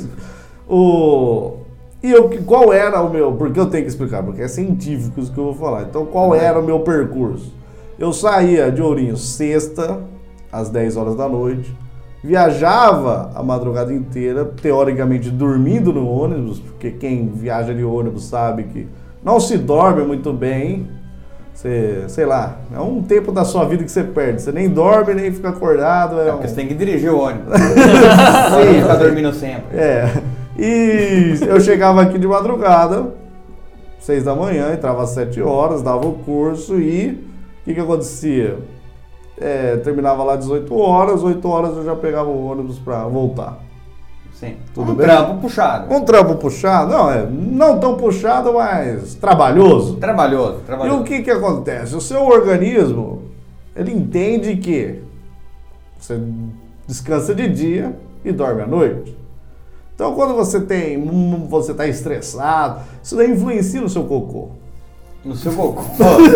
o... E eu, qual era o meu... Porque eu tenho que explicar, porque é científico isso que eu vou falar. Então, qual era o meu percurso? Eu saía de Ourinhos sexta, às dez horas da noite, viajava a madrugada inteira, teoricamente dormindo no ônibus, porque quem viaja de ônibus sabe que não se dorme muito bem. Você, sei lá, é um tempo da sua vida que você perde. Você nem dorme, nem fica acordado. É É um... porque você tem que dirigir o ônibus. Pode ficar dormindo sempre. É. E eu chegava aqui de madrugada, seis da manhã, entrava às sete horas, dava o curso e o que que acontecia? É, terminava lá às dezoito horas, oito horas eu já pegava o ônibus pra voltar. Sim. Tudo um bem? trampo puxado. Um trampo puxado? Não, é, não tão puxado, mas trabalhoso. Trabalhoso, E trabalhoso. o que que acontece? O seu organismo, ele entende que você descansa de dia e dorme à noite. Então, quando você tem, você está estressado, isso daí influencia no seu cocô. No seu cocô.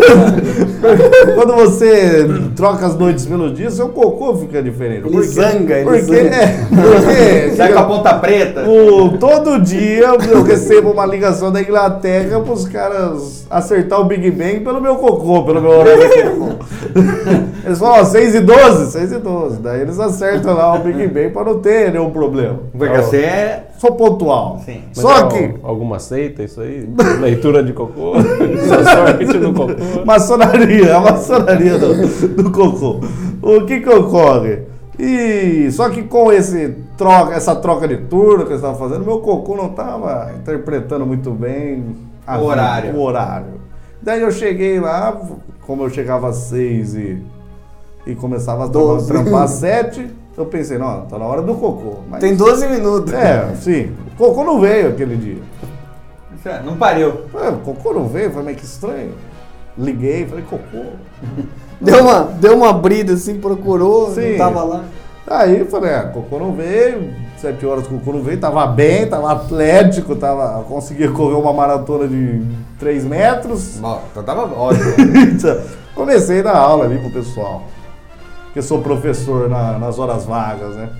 Quando você troca as noites pelos dias, seu cocô fica diferente. Ele Por quê? zanga, ele porque, zanga. É, porque Sai com a ponta preta. o, todo dia eu recebo uma ligação da Inglaterra para os caras acertar o Big Bang pelo meu cocô, pelo meu horário de cocô. Eles falam, ó, seis e doze, seis e doze. Daí eles acertam lá o Big Bang para não ter nenhum problema. Porque você é... Sou pontual. Sim. Mas Só é que al- alguma seita isso aí? Leitura de cocô? Só sorte no cocô? maçonaria, a maçonaria do, do cocô. O que que ocorre? E só que com esse troca, essa troca de turno que eu estava fazendo, meu cocô não estava interpretando muito bem a O vida, horário. o horário. Daí eu cheguei lá, como eu chegava às seis e, e começava a trampar, trampar às sete, eu pensei, não, tá na hora do cocô. Mas, Tem doze minutos. É, sim. O cocô não veio aquele dia. Não pariu. É, o cocô não veio, foi meio que estranho. Liguei, falei, cocô. Deu uma, deu uma brida assim, procurou, Sim. não tava lá. Aí eu falei, ah, cocô não veio, sete horas o cocô não veio, tava bem, tava atlético, tava, conseguia correr uma maratona de três metros. Bom, então tava ótimo. Então, comecei a dar aula ali pro pessoal. Porque eu sou professor na- nas horas vagas, né?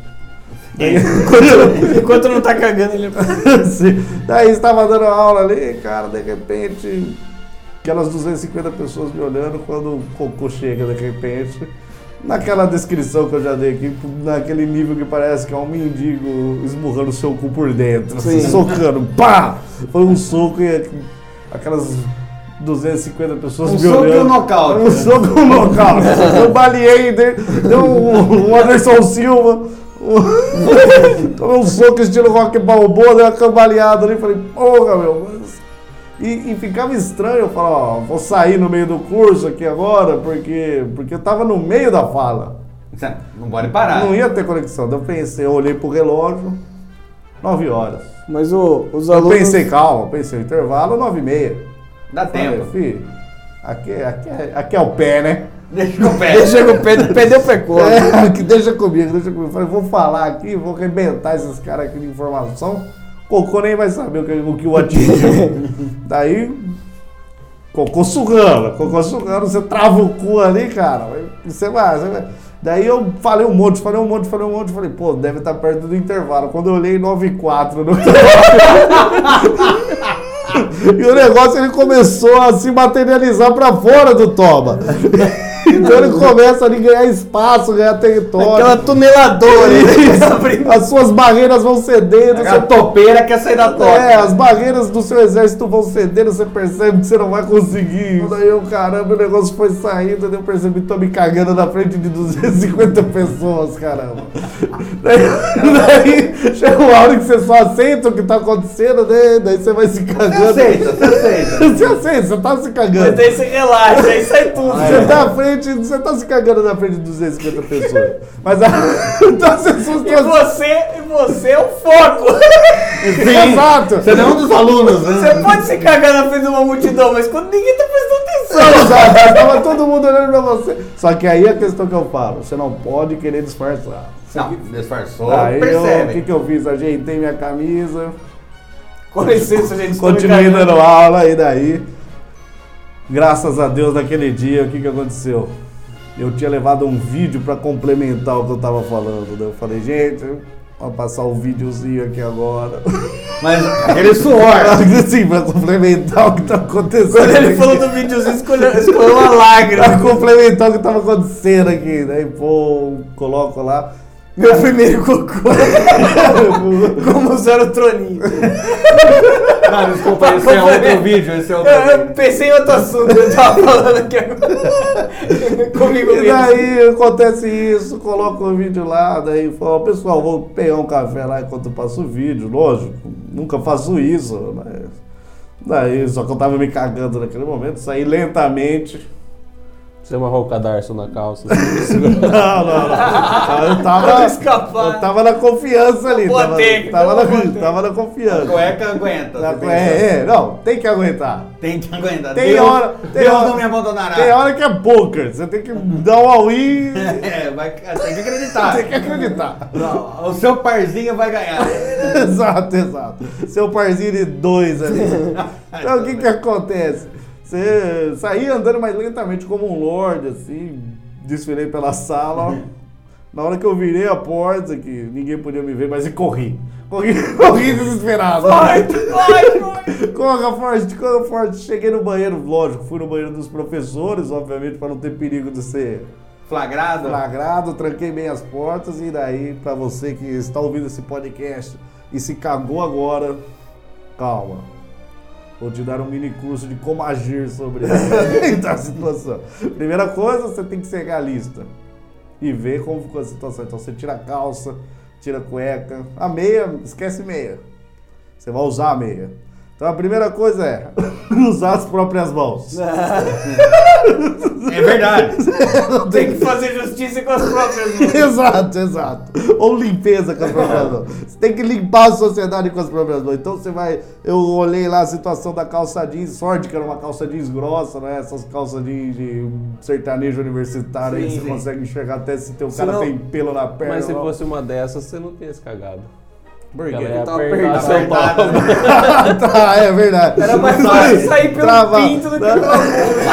Enquanto, enquanto não tá cagando, ele... Sim. Daí estava dando aula ali, cara, de repente, aquelas duzentas e cinquenta pessoas me olhando, quando o cocô chega de repente, naquela descrição que eu já dei aqui, naquele nível que parece que é um mendigo esmurrando o seu cu por dentro, assim, Sim. socando, pá! Foi um soco e aquelas duzentas e cinquenta pessoas Um me soco e olhando. um nocaute. Um soco e um nocaute. Eu baleei, dei, deu um, um Anderson Silva, um, tomei um soco estilo rock balboa, dei uma cambaleada ali, falei, porra, meu, mas... E, e ficava estranho, eu falava, ó, vou sair no meio do curso aqui agora, porque, porque eu tava no meio da fala. Você não pode parar. Não ia ter conexão. Daí eu pensei, eu olhei pro relógio, nove horas. Mas o, os Eu alunos... pensei, calma, pensei, intervalo nove e meia. Dá tempo. Falei, filho, aqui, aqui, é- aqui é o pé, né? Deixa com o pé. Deixa com o pé, perdeu o pé cor. É, aqui, deixa comigo, deixa comigo. Falei, vou falar aqui, vou arrebentar esses caras aqui de informação. Cocô nem vai saber o que o, que o atingiu. Daí, cocô surrando, cocô surrando, você trava o cu ali, cara. Você vai, você vai. Daí eu falei um monte, falei um monte, falei um monte, falei, pô, deve estar perto do intervalo. Quando eu olhei nove e quatro no e o negócio ele começou a se materializar pra fora do toba. Então ele começa a ganhar espaço, ganhar território. Aquela tuneladora. As suas barreiras vão cedendo. A topeira quer sair da toca. É, as barreiras do seu exército vão cedendo, você percebe que você não vai conseguir. Daí eu, caramba, o negócio foi saindo, daí eu percebi que tô me cagando na frente de duzentas e cinquenta pessoas, caramba. Daí, daí chega uma hora que você só aceita o que tá acontecendo, né? Daí você vai se cagando. Você aceita, você aceita. Você aceita, você tá se cagando. Mas daí você relaxa, aí sai tudo. Você tá à frente, você tá se cagando na frente de duzentas e cinquenta pessoas. Mas a, então as pessoas E você, e você é o foco. Sim, exato. Você não é um dos alunos, né? Você pode se cagar na frente de uma multidão, mas quando ninguém tá prestando atenção. Exato, tava todo mundo olhando pra você. Só que aí a questão que eu falo, você não pode querer disfarçar. Não, disfarçou, Aí eu, o percebe. que que eu fiz? Ajeitei minha camisa, Com licença, gente. estou me continuei cagando. dando aula e daí, graças a Deus, naquele dia, o que que aconteceu? Eu tinha levado um vídeo pra complementar o que eu tava falando. Daí eu falei, gente, vou passar o videozinho aqui agora. Mas aquele suor. Sim, pra complementar o que tá acontecendo. Quando ele aqui. falou do videozinho, escolheu, escolheu uma lágrima. Pra complementar o que tava acontecendo aqui. Daí, pô, coloco lá. Meu primeiro cocô. Como usar o troninho. Não, desculpa, esse é outro vídeo, esse é outro Eu, eu vídeo. pensei em outro assunto, eu tava falando aqui agora. Comigo E mesmo. daí acontece isso, coloco o vídeo lá, daí falo, pessoal, vou pegar um café lá enquanto eu passo o vídeo, lógico, nunca faço isso, mas... Daí, só que eu tava me cagando naquele momento, saí lentamente. Você amarrou o cadarço na calça. Não, não, não. Eu tava, Pra escapar. eu tava na confiança ali, Boa tava, técnica, tava, boa na, técnica. tava na confiança. Cueca aguenta. Na- você pensa. é, é, não, tem que aguentar. Tem que aguentar. Tem Deus, hora- tem Deus hora- não me abandonará. Tem hora que é poker, você tem que dar um all-in, É, vai, tem que acreditar. tem que acreditar. Não, o seu parzinho vai ganhar. Exato, exato. Seu parzinho de dois ali. Então o que que acontece? Você saía andando mais lentamente como um lorde, assim, desfilei pela sala, ó. Na hora que eu virei a porta, que ninguém podia me ver, mas e corri. Corri, corri desesperado. Forte, forte, forte. Corra forte, corra forte. Cheguei no banheiro, lógico, fui no banheiro dos professores, obviamente, para não ter perigo de ser Flagrado? flagrado, tranquei bem as portas e daí, pra você que está ouvindo esse podcast e se cagou agora, calma. Vou te dar um mini curso de como agir sobre a situação. Primeira coisa, você tem que ser realista e ver como ficou a situação. Então você tira a calça, tira a cueca, a meia, esquece meia. Você vai usar a meia. Então a primeira coisa é usar as próprias mãos. É verdade. Tem que fazer justiça com as próprias mãos. Exato, exato. Ou limpeza com as próprias mãos. Você tem que limpar a sociedade com as próprias mãos. Então você vai. Eu olhei lá a situação da calça jeans, sorte que era uma calça jeans grossa, né? Essas calças de, de sertanejo universitário aí, Sim, você sim. consegue enxergar até se teu Se cara não- tem pelo na perna. Mas se não. fosse uma dessas, você não tinha se cagado. Por quê? Ela ia Tava apertar apertado. seu pau. Tá, é verdade. Era mais fácil sair pelo Trava- pinto do que pela bunda.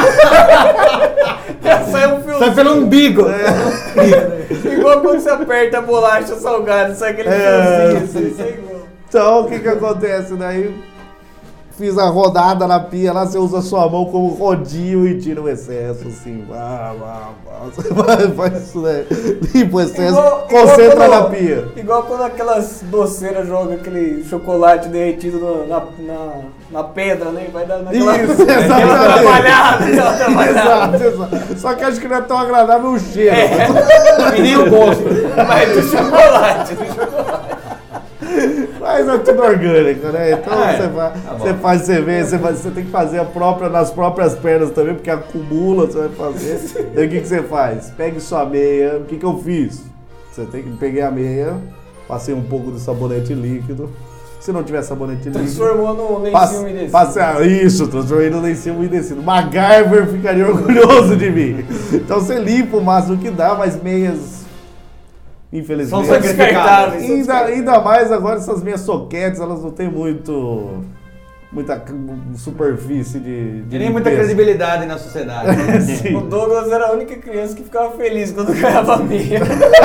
Sai um fio. Sai pelo umbigo. Igual quando você aperta a bolacha salgada, sai aquele É, fiozinho assim, isso é igual. Então, o que que acontece daí? Fiz a rodada na pia lá, você usa a sua mão como rodinho e tira o excesso, assim, vá, vá, vá. Você vai, faz isso, né? Limpa o excesso, Igual- concentra igual na quando- pia. Igual quando aquelas doceiras jogam aquele chocolate derretido no- na, na, na pedra, né? Vai dar naquela, Isso, aquela exatamente. trabalhada, aquela trabalhada. Exato, exato. Só que acho que não é tão agradável o cheiro. E nem o gosto. Mas do chocolate, do chocolate. Mas é tudo orgânico, né? Então É, você, vai, tá bom. você faz, você vê, você, vai- você tem que fazer a própria, nas próprias pernas também, porque acumula, você vai fazer. Daí o que, que você faz? Pegue sua meia. O que, que eu fiz? Você tem que pegar a meia, passei um pouco de sabonete líquido. Se não tiver sabonete líquido. Transformou num lencinho Passe, umedecido. passe, ah, isso, transformei no lencinho umedecido. MacGyver ficaria orgulhoso de mim. Então você limpa o máximo que dá, mas meias, infelizmente. São sacrificadas. Ainda, ainda mais agora essas meias soquetes, elas não têm muito. Muita superfície de. de E nem muita limpeza. credibilidade na sociedade. né? Sim. O Douglas era a única criança que ficava feliz quando ganhava meia.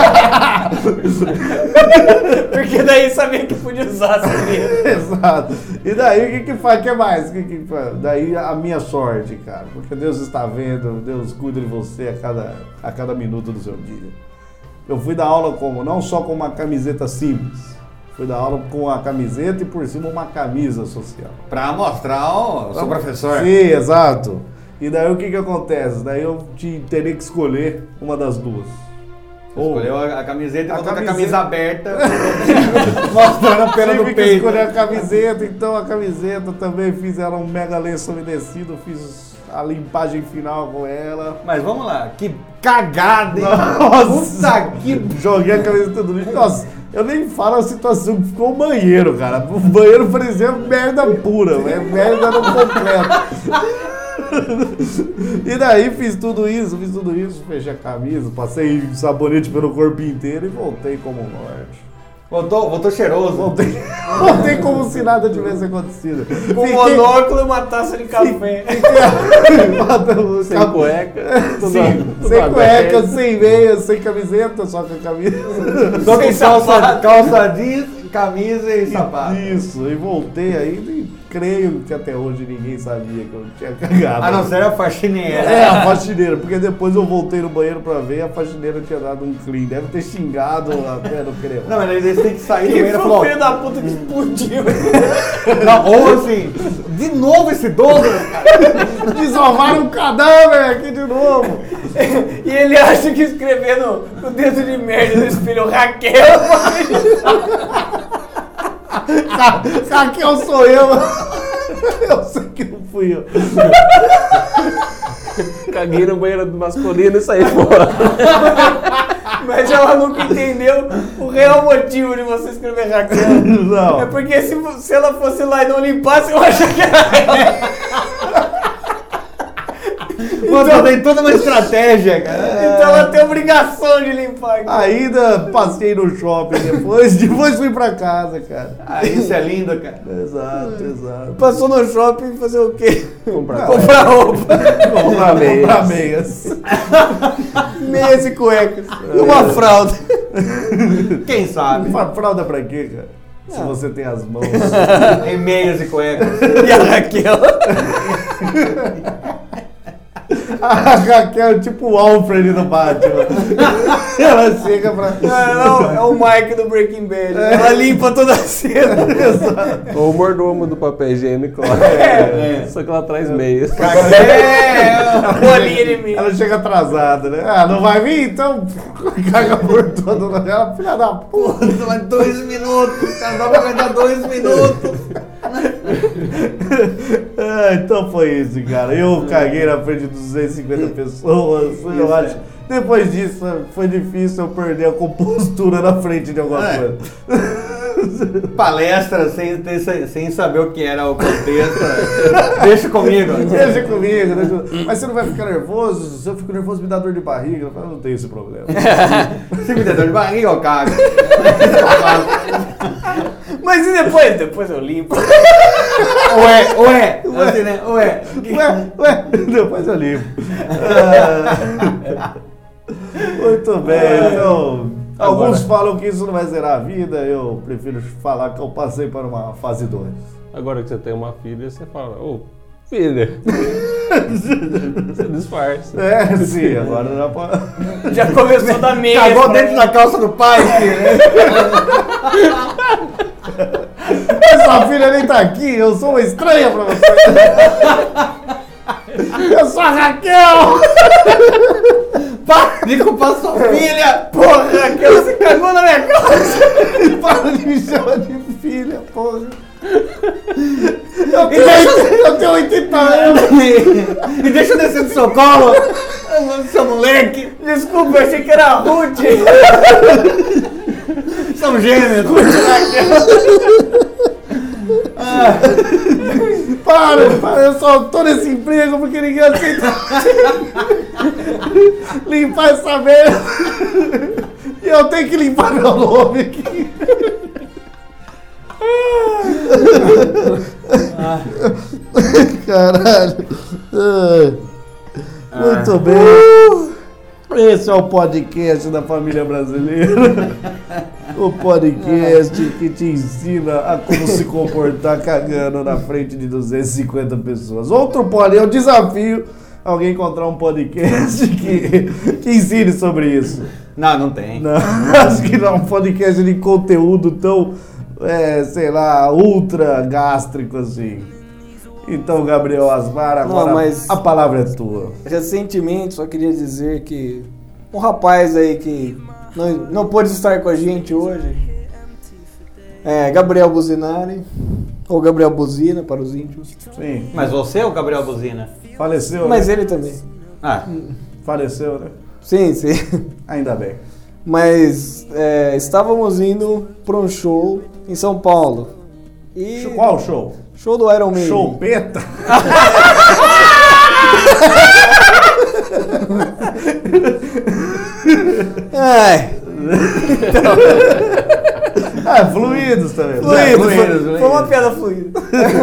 Porque daí sabia que podia usar essa meia. Exato. E daí o que que faz? O que mais? O que que faz? Daí a minha sorte, cara. Porque Deus está vendo, Deus cuida de você a cada, a cada minuto do seu dia. Eu fui dar aula como? Não só com uma camiseta simples. Fui dar aula com a camiseta e por cima uma camisa social. Pra mostrar o seu professor. Sim, exato. E daí o que que acontece? Daí eu te- teria que escolher uma das duas. Ou Escolheu a, a camiseta e A botou com a camiseta. camisa aberta, mostrando a pena tive do que peito. escolher a camiseta, então a camiseta também fiz ela um mega lenço umedecido, fiz a limpagem final com ela. Mas vamos lá, que cagada, hein? Nossa, Puta que... joguei a camiseta do lixo. Nossa, eu nem falo a situação que ficou o banheiro, cara. O banheiro parecia merda pura, é merda no completo. E daí fiz tudo isso, fiz tudo isso, fechei a camisa, passei sabonete pelo corpo inteiro e voltei como um norte. Voltou, voltou cheiroso. Voltei, voltei como se nada tivesse acontecido. Com um Fiquei- monóculo e uma taça de café. Fiquei- Sem cueca. tudo- Sim, tudo sem aberto. cueca, sem meia, sem camiseta, só com a camisa. Só com Sem calça, sapato. calça jeans, camisa e sapato. Isso, e voltei ainda e creio que até hoje ninguém sabia que eu tinha cagado. A não ser a faxineira. É, a faxineira, porque depois eu voltei no banheiro pra ver e a faxineira tinha dado um clean. Deve ter xingado até no creme. Não, mas eles têm que sair do E banheiro e foi falar, o filho da puta que explodiu. ó, não, ou assim, de novo esse Douglas, cara. Desovaram um cadáver aqui de novo. E ele acha que escrever no, no dedo de merda no espelho Raquel. Ra- Raquel sou eu. Eu sei que não fui eu. Caguei no banheiro masculino e saí fora. Mas ela nunca entendeu o real motivo de você escrever Raquel. É Não. porque se, se ela fosse lá e não limpasse, eu acho que era. Mano, tem toda uma estratégia, cara. Então ela tem obrigação de limpar. Ainda passei no shopping depois, depois fui pra casa, cara. Ah, isso é lindo, cara. Exato, exato. Passou no shopping fazer o quê? Comprar Comprar roupa. Comprar meias. Comprar meias. Meias e cuecas. E uma fralda. Quem sabe? Uma fralda pra quê, cara? Se você tem as mãos. Em meias e cuecas. E a Raquel? A Raquel é tipo o Alfred do Batman. Ela chega pra. Não, é o Mike do Breaking Bad. Ela limpa toda a cena. Ou o mordomo do papel higiênico. É. Só que ela traz meias. É, bolinha de mim. Ela chega atrasada, né? Ah, não vai vir? Então caga por toda ela, filha da puta. Mas dois minutos, cara, dá pra aguentar dois minutos. Ah, então foi isso, cara. Eu caguei na frente de duzentas e cinquenta pessoas. Eu Isso, acho. Depois disso, foi difícil eu perder a compostura na frente de alguma É. coisa. Palestra sem, ter- sem saber o que era o contexto. Deixa comigo. Deixa comigo, deixa... Mas você não vai ficar nervoso? Se eu fico nervoso, me dá dor de barriga. Eu falo, não tenho esse problema. Se me der dor de barriga, eu cago. Mas e depois? Depois eu limpo. Ué, ué, assim, né? Ué. Ué, ué, depois eu limpo. Ah, muito bem, então. Alguns falam que isso não vai zerar a vida, eu prefiro falar que eu passei para uma fase dois. Agora que você tem uma filha, você fala, ô, filha. Você disfarça. É, sim, agora já pode. Já começou da meia. Cagou dentro da calça do pai, filho, né? Sua filha nem tá aqui, eu sou uma estranha pra você. Eu sou a Raquel! Para de culpar sua filha! Porra, Raquel, você cagou na minha calça. Para de me chamar de filha, porra. Eu tenho, eu tenho oitenta anos. E deixa eu descer do seu colo, seu moleque. Desculpa, eu achei que era a Ruth. São gêmeos. Ah. Para, para, eu só tô nesse emprego porque ninguém aceita limpar essa merda. E eu tenho que limpar meu nome aqui. Caralho. Muito bem. Esse é o podcast da família brasileira. O podcast que te ensina a como se comportar cagando na frente de duzentas e cinquenta pessoas. Outro pode, é um desafio alguém encontrar um podcast que, que ensine sobre isso. Não, não tem. Não, acho que não, um podcast de conteúdo tão, é, sei lá, ultra gástrico assim. Então, Gabriel Asmar, agora Não, mas- a palavra é tua. Recentemente, só queria dizer que um rapaz aí que não, não pôde estar com a gente hoje é Gabriel Buzinari, ou Gabriel Buzina para os íntimos. Sim, Mas você é o Gabriel Buzina? faleceu, Mas né? ele também. Ah, Faleceu, né? Sim, sim. Ainda bem. Mas é, estávamos indo para um show em São Paulo. E Qual show? show do Iron Maiden. Show Peta? Ai, Ah, fluidos também. fluido, É, foi, fluidos, foi uma piada fluida.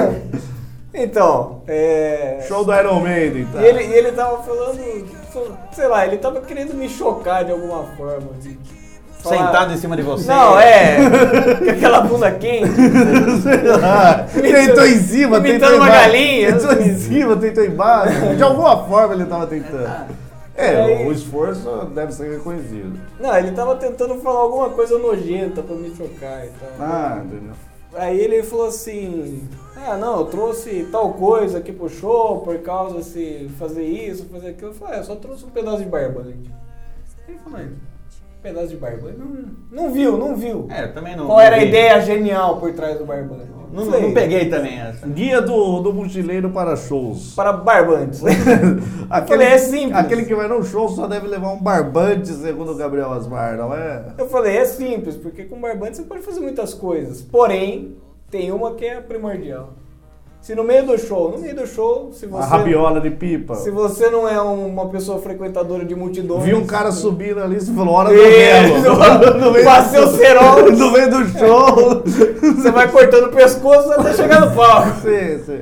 Então, é... Show do Iron Maiden, tá? E ele, e ele tava falando, sei lá, ele tava querendo me chocar de alguma forma. de falar- sentado em cima de você. Não, é. Com aquela bunda quente. Sei lá. Tentou em cima, Imitando tentou uma embaixo. galinha. Tentou em cima, tentou embaixo. De alguma forma ele tava tentando. É, Aí- o esforço deve ser reconhecido. Não, ele tava tentando falar alguma coisa nojenta pra me chocar e tal. Ah, entendeu? Aí ele falou assim, ah não, eu trouxe tal coisa aqui pro show por causa de fazer isso, fazer aquilo. Eu falei, ah, eu só trouxe um pedaço de barbante. Ele falou, um pedaço de barbante? Não, não viu, não viu. É, eu também não. Qual não era a vi. ideia genial por trás do barbante? Não, Falei, não peguei também essa. Guia do, do mochileiro para shows. Para barbantes. Aquele, falei, é simples. Aquele que vai num show só deve levar um barbante, segundo o Gabriel Asmar, não é? Eu falei, é simples, porque com barbante você pode fazer muitas coisas. Porém, tem uma que é primordial. Se no meio do show, no meio do show, se Uma você... rabiola de pipa. Se você não é um- uma pessoa frequentadora de multidões... Viu um cara subindo ali e você falou, hora do Isso, belo. No meio- passei o cerol, No meio do show. você vai cortando o pescoço até chegar no palco. Sim, sim.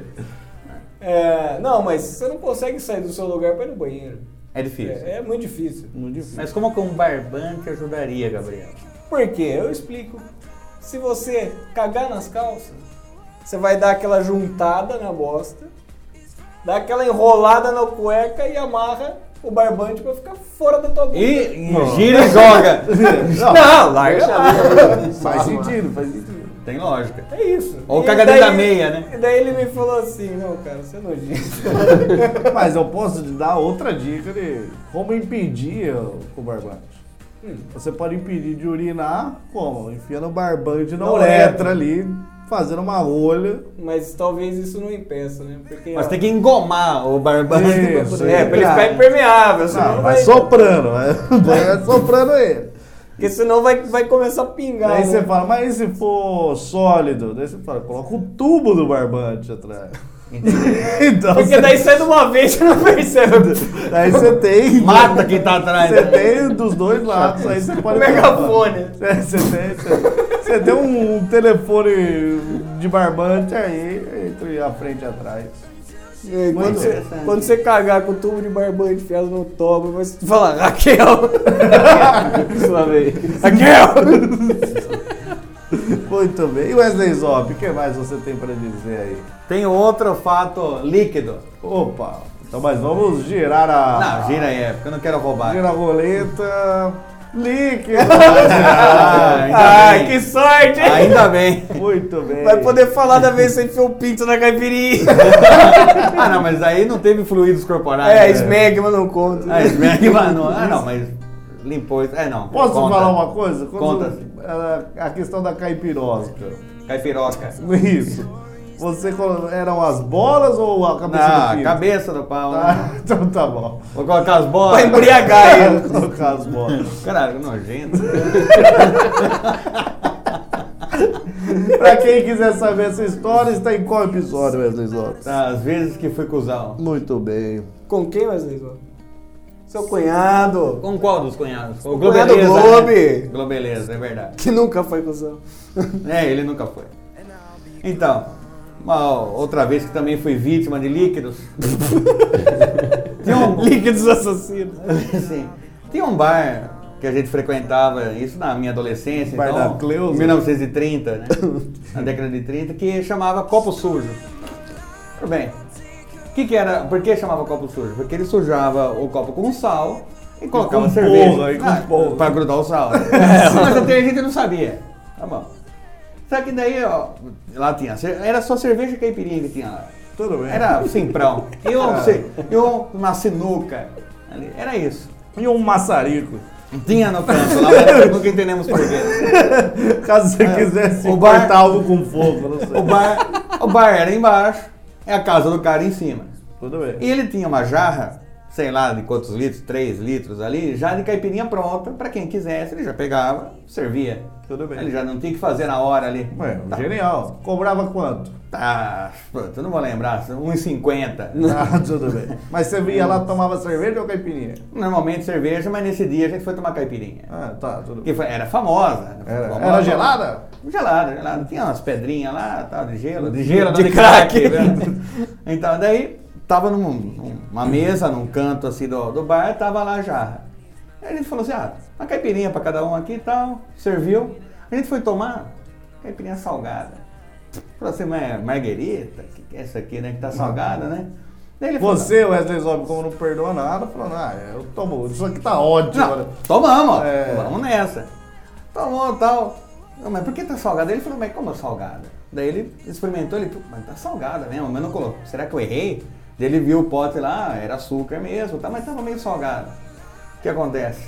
É, não, mas você não consegue sair do seu lugar para ir no banheiro. É difícil. É, é muito difícil. Muito difícil. Mas como que um barbante ajudaria, Gabriel? Por quê? Eu explico. Se você cagar nas calças, você vai dar aquela juntada na bosta, dá aquela enrolada na cueca e amarra o barbante pra ficar fora da tua boca. E gira e joga. Não, larga lá. Faz sentido, faz sentido. Tem lógica. É isso. Ou E caga dentro daí- da meia, né? E daí ele me falou assim, não, cara, você é nojento. Mas eu posso te dar outra dica de como impedir o o barbante. Hum. Você pode impedir de urinar como? Enfiando o barbante na Na uretra uretra. ali, fazendo uma rolha. Mas talvez isso não impeça, né? Porque Mas ó, tem que engomar o barbante. Isso, É, pra ele cara. ficar impermeável, senão Não, vai vai, soprando, vai, vai soprando ele. porque senão vai, vai começar a pingar. Aí né? você fala, mas e se for sólido? Daí você fala, coloca o tubo do barbante atrás. Então, Porque você- daí sai de uma vez e não percebe. Daí você tem. Mata quem tá atrás. Você né? tem dos dois lados, aí você O pode. megafone. É, Você tem, você, você tem um, um telefone de barbante aí, entre a frente e atrás. E Muito Quando você, interessante. quando você cagar com o tubo de barbante enfiado no toba, você fala, Raquel! Sua vez. Raquel! Muito bem. E Wesley Zop, o que mais você tem pra dizer aí? Tem outro fato líquido. Opa, então mas vamos girar a. Não, gira aí, é, porque eu não quero roubar. Gira a roleta. Líquido! Ah, ainda Ai, bem. que sorte! Ainda bem. Muito bem. Vai poder falar da vez que você enfiou o pinto na caipirinha. Ah, não, mas aí não teve fluidos corporais. É, né? esmegma não conta. Ah, esmegma não. Ah, não, mas limpou isso. É, não. Posso conta. falar uma coisa? Quando Conta. era a questão da caipirosca. Caipiroca. Isso. Você colo- eram as bolas ou a cabeça Não, do filho? cabeça do pau. Ah, Né? então tá bom. Vou colocar as bolas. Pra embriagar ele. Vou colocar as bolas. Caralho, que nojento. Pra quem quiser saber essa história, está em qual episódio, Wesley Zop? Tá, às vezes que fui cuzão. Muito bem. Com quem, Wesley Zop? Seu cunhado. Com qual dos cunhados? O cunhado Globeleza. Globe. Né? Globeleza, é verdade. Que nunca foi cuzão. É, ele nunca foi. Então, uma outra vez que também fui vítima de líquidos. Tinha um... Líquidos assassinos. Sim. Tinha um bar que a gente frequentava, isso na minha adolescência, Bar então, da Cleusa. em mil novecentos e trinta, né? Na década de trinta, que chamava Copo Sujo. Tudo bem. O que que era? Por que chamava Copo Sujo? Porque ele sujava o copo com sal e colocava com cerveja. porra, e com Ah, porra. pra grudar o sal. Né? Mas até a gente não sabia. Tá bom. Só que daí, ó, lá tinha, cer- era só cerveja e caipirinha que tinha lá. Tudo bem. Era simprão. E, um, se- e um- uma sinuca. ali. Era isso. E um maçarico. Tinha no canto lá, mas nunca entendemos por quê. Caso você quisesse o bar- cortar algo com fogo, não sei. O bar, o bar era embaixo, é a casa do cara em cima. Tudo bem. E ele tinha uma jarra, sei lá de quantos litros, três litros ali, já de caipirinha pronta, pra quem quisesse, ele já pegava, servia. Tudo bem. Ele já não tinha que fazer na hora ali. Ué, Tá. genial. Cobrava quanto? Tá, pronto, eu não vou lembrar, um e cinquenta. Ah, tudo bem. Mas você via lá, tomava cerveja ou caipirinha? Normalmente cerveja, mas nesse dia a gente foi tomar caipirinha. Ah, tá, tudo Que bem. foi- era famosa. Era, famosa. era gelada? Gelada, gelada. Tinha umas pedrinhas lá, tal, de gelo. De gelo, De não de crack. crack. né? Então, daí, tava num- numa mesa, num canto assim do, do bar, tava lá a jarra. Aí a gente falou assim, ah, uma caipirinha pra cada um aqui e tal, serviu. A gente foi tomar caipirinha salgada. Falou assim, mas é marguerita? O que, que é isso aqui, né? Que tá salgada, né? Daí ele falou, Você, Wesley Zop, como não perdoa nada, falou, ah, eu tomo, isso aqui tá ótimo. não, olha. tomamos, É. vamos nessa. Tomou e tal. Não, mas por que tá salgada? Ele falou, mas como é salgada? Daí ele experimentou, ele, mas tá salgada mesmo, mas não colocou. Será que eu errei? Daí ele viu o pote lá, era açúcar mesmo, tá, mas tava meio salgado. O que acontece?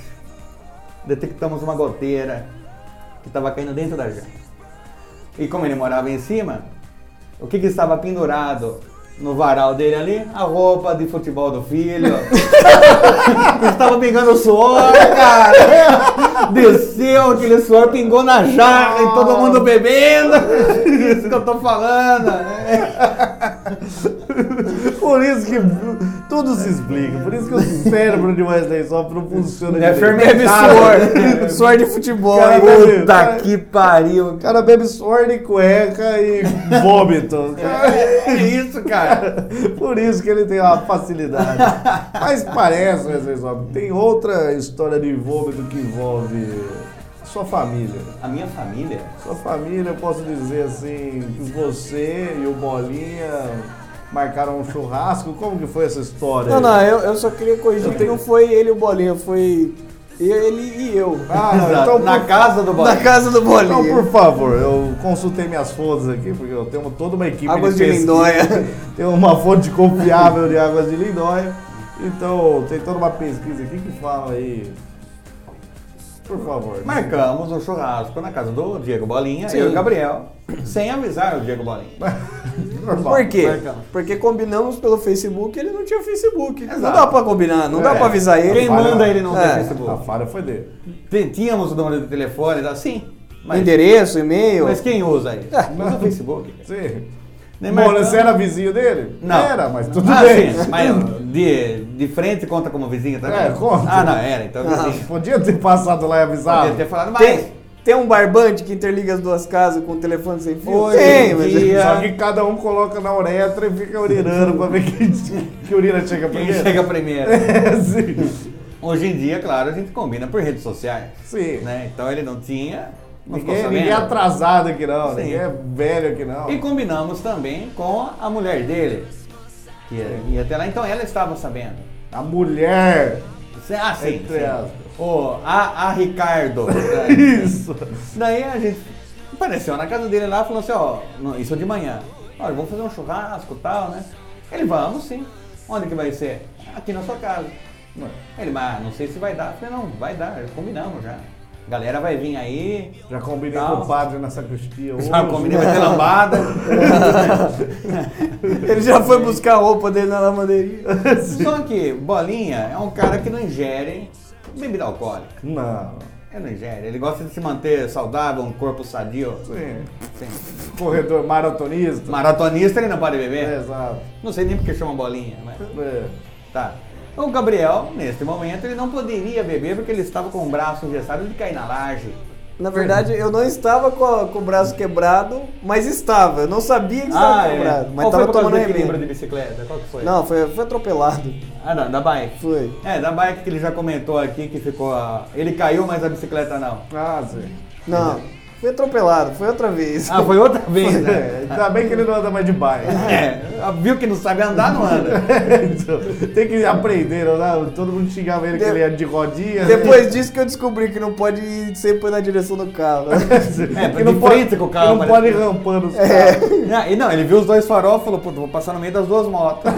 Detectamos uma goteira que tava caindo dentro da jarra. E como ele morava em cima, o que que estava pendurado no varal dele ali? A roupa de futebol do filho. Estava pingando suor, cara. Desceu aquele suor, pingou na jarra e todo mundo bebendo. Isso que eu tô falando. né? Por isso que tudo se explica. Por isso que o cérebro de Wesley Zop não funciona É direito. Bebe fermentado. suor. Suor de futebol. Cara, hein? bebe- Puta que pariu. O cara bebe suor de cueca e vômito. É isso, cara. Por isso que ele tem uma facilidade. Mas parece, Wesley Zop, tem outra história de vômito que envolve sua família. A minha família? Sua família, eu posso dizer assim, que você e o Bolinha marcaram um churrasco. Como que foi essa história? Não, não, eu, eu só queria corrigir que não foi ele e o Bolinha, foi ele e eu. Ah, não, Exato. então, Na por, casa do Na boy. casa do Bolinha. então, por favor, eu consultei minhas fontes aqui, porque eu tenho toda uma equipe Águas de pesquisa. Lindóia. Tenho uma fonte confiável de Águas de Lindóia. Então, tem toda uma pesquisa aqui que fala aí. Por favor. Marcamos um churrasco na casa do Diego Bolinha, Sim. eu e o Gabriel, sem avisar o Diego Bolinha. Normal. Por quê? Marcamos. Porque combinamos pelo Facebook e ele não tinha Facebook. Não Exato. dá pra combinar, não dá É. pra avisar ele. Quem Falha- manda ele não É. ter A Facebook? falha foi dele. Tem- Tínhamos o número de telefone, tá? Sim. Mas, Endereço, e-mail. mas quem usa isso? Usa o Facebook. Sim. Nem Bom, marcamos. você era vizinho dele? Não. Era, mas tudo ah, bem. Sim, mas de, de frente conta como vizinho também? É, conta. Ah, não, era, então Ah. vizinho. Podia ter passado lá e avisado. Podia ter falado mais. Tem, tem um barbante que interliga as duas casas com o telefone sem fio? Hoje Tem, em mas... dia- Só que cada um coloca na uretra e fica urinando pra ver que, que urina chega Quem primeiro. chega primeiro. É, sim. Hoje em dia, claro, a gente combina por redes sociais. Sim. Né? Então ele não tinha, não ficou Ninguém, sabendo. ninguém é atrasado aqui não, Sim. ninguém é velho aqui não. E combinamos também com a mulher dele, que ia, ia até lá. Então ela estava sabendo. A mulher. Ah, sim. Entre sim. aspas. O, a, a Ricardo. né? Isso. Daí a gente apareceu na casa dele lá e falou assim, ó, no- isso de manhã. Olha, vamos fazer um churrasco e tal, né? Ele, vamos sim. Onde que vai ser? Aqui na sua casa. Ele, mas não sei se vai dar. Eu falei, não, vai dar, combinamos já. A galera vai vir aí. Já combinei Tal. com o padre na sacristia hoje. Já combinei, vai ter lambada. Ele já foi buscar a roupa dele na lavanderia. Só que Bolinha é um cara que não ingere bebida alcoólica. Não. Ele não ingere, ele gosta de se manter saudável, um corpo sadio. Sim. Sim. Corredor maratonista. Maratonista ele não pode beber. É, exato. Não sei nem porque chama Bolinha, mas... É. Tá. O Gabriel, neste momento, ele não poderia beber porque ele estava com o braço engessado de cair na laje. Na verdade, eu não estava com, a- com o braço quebrado, mas estava. Eu não sabia que estava Ah, quebrado, é. mas Qual foi estava por causa tomando do equilíbrio remédio. de bicicleta? Qual que foi? Não, foi, foi atropelado. Ah, não, da bike. Foi. É, da bike que ele já comentou aqui que ficou... a- Ele caiu, mas a bicicleta não. Ah, sim. Não, foi atropelado, foi outra vez. Ah, foi outra vez, É, né? ainda bem que ele não anda mais de bike. É, viu que não sabe andar, não anda. Então, tem que aprender, não? Todo mundo xingava ele que De- ele ia de rodinha. Depois disso que eu descobri que não pode ir sempre na direção do carro. É, que de não pode, frente com o carro, que não pode parece. ir rampando os É. carros. Ah, e não, ele viu os dois faróis e falou, pô, vou passar no meio das duas motos.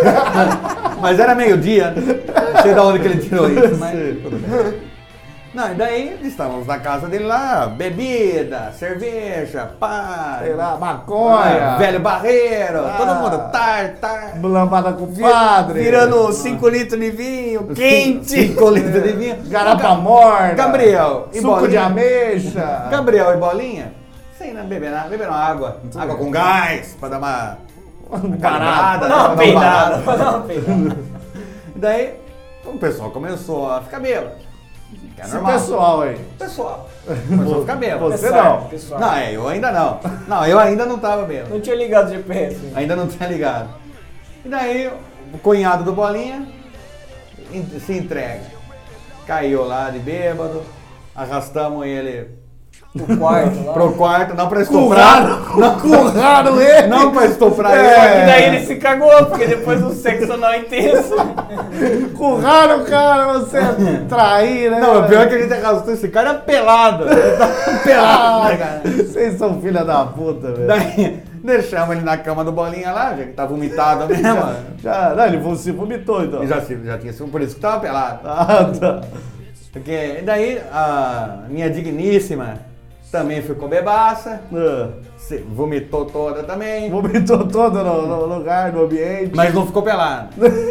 Mas era meio-dia, não sei de onde que ele tirou isso, mas tudo bem. Não, e daí estávamos na casa dele lá, bebida, cerveja, pá, Sei lá, maconha. ah, velho barreiro, Ah. todo mundo tar, tar. Lambada com o padre. Virando cinco litros de vinho, quente. cinco litros de vinho. Garapa morna. Gabriel, e Suco de Bolinha? ameixa. Gabriel e Bolinha, sem né, beber nada, beberam água, água com gás, pra dar uma parada, Dá uma peidada, parada. dá uma peidada. Daí o pessoal começou a ficar bêbado. Que é Esse normal. pessoal aí. Pessoal começou a ficar bêbado. Você não. Pessoal. Não, é, eu ainda não. Não, eu ainda não tava bêbado. Não tinha ligado o G P S. Ainda não tinha ligado. E daí o cunhado do Bolinha en- se entrega. Caiu lá de bêbado, arrastamos ele No quarto lá. pro quarto, não pra estuprar. Não, Curraram ele. não pra estuprar É. ele. E daí ele se cagou, porque depois do sexo anal intenso. Curraram o cara, você é trair, né? Não, o pior é que a gente arrastou esse cara pelado. Ele tava pelado, né, cara? Vocês são filha da puta, velho. Daí deixamos ele na cama do Bolinha lá, já que tá vomitado mesmo. Já, não, ele se vomitou, então. E já, se- já tinha sido por isso que tava pelado. Ah, tá. Porque daí a minha digníssima também ficou bebaça, Ah, se vomitou toda também, vomitou todo no, no lugar, no ambiente. mas não ficou pelado.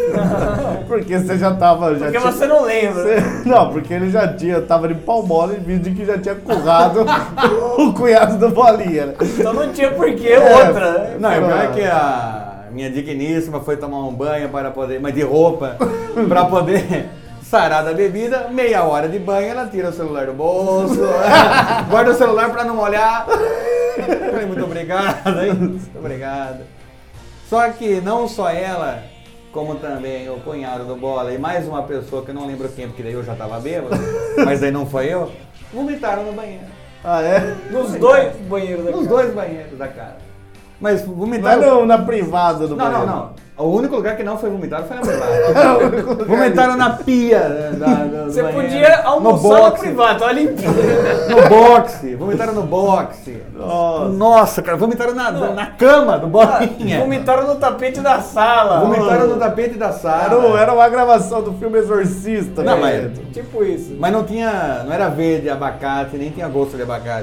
Porque você já tava... Já Porque tinha- você não lembra. Você- Não, porque ele já tinha, tava de pau mole e visto de que já tinha currado o cunhado do Bolinha, né? Então não tinha porquê É. outra. né? Não, o pior é que a minha digníssima foi tomar um banho para poder, mas de roupa, para poder sarar da bebida, meia hora de banho, ela tira o celular do bolso, guarda o celular para não molhar. Falei, muito obrigado, hein? Muito obrigado. Só que não só ela, como também o cunhado do Bola e mais uma pessoa que eu não lembro quem, porque daí eu já tava bêbado, mas daí não foi eu, vomitaram no banheiro. Ah, é? Nos dois banheiros da Nos casa. dois banheiros da casa. Mas Não é vomitaram... no- na privada do Não, banheiro. não, não. O único lugar que não foi vomitado foi na privada. Vomitaram na pia da, da, do Você banheiro. podia almoçar no no boxe, privado, olha limpinho. No boxe. Vomitaram no boxe. Nossa. Nossa, cara. Vomitaram na, na cama do Bolinha. Vomitaram no tapete da sala. Vomitaram no tapete da Era, sala. um- era uma gravação do filme Exorcista. Não, né? mas- Tipo isso. Mas não tinha, não era verde abacate, nem tinha gosto de abacate.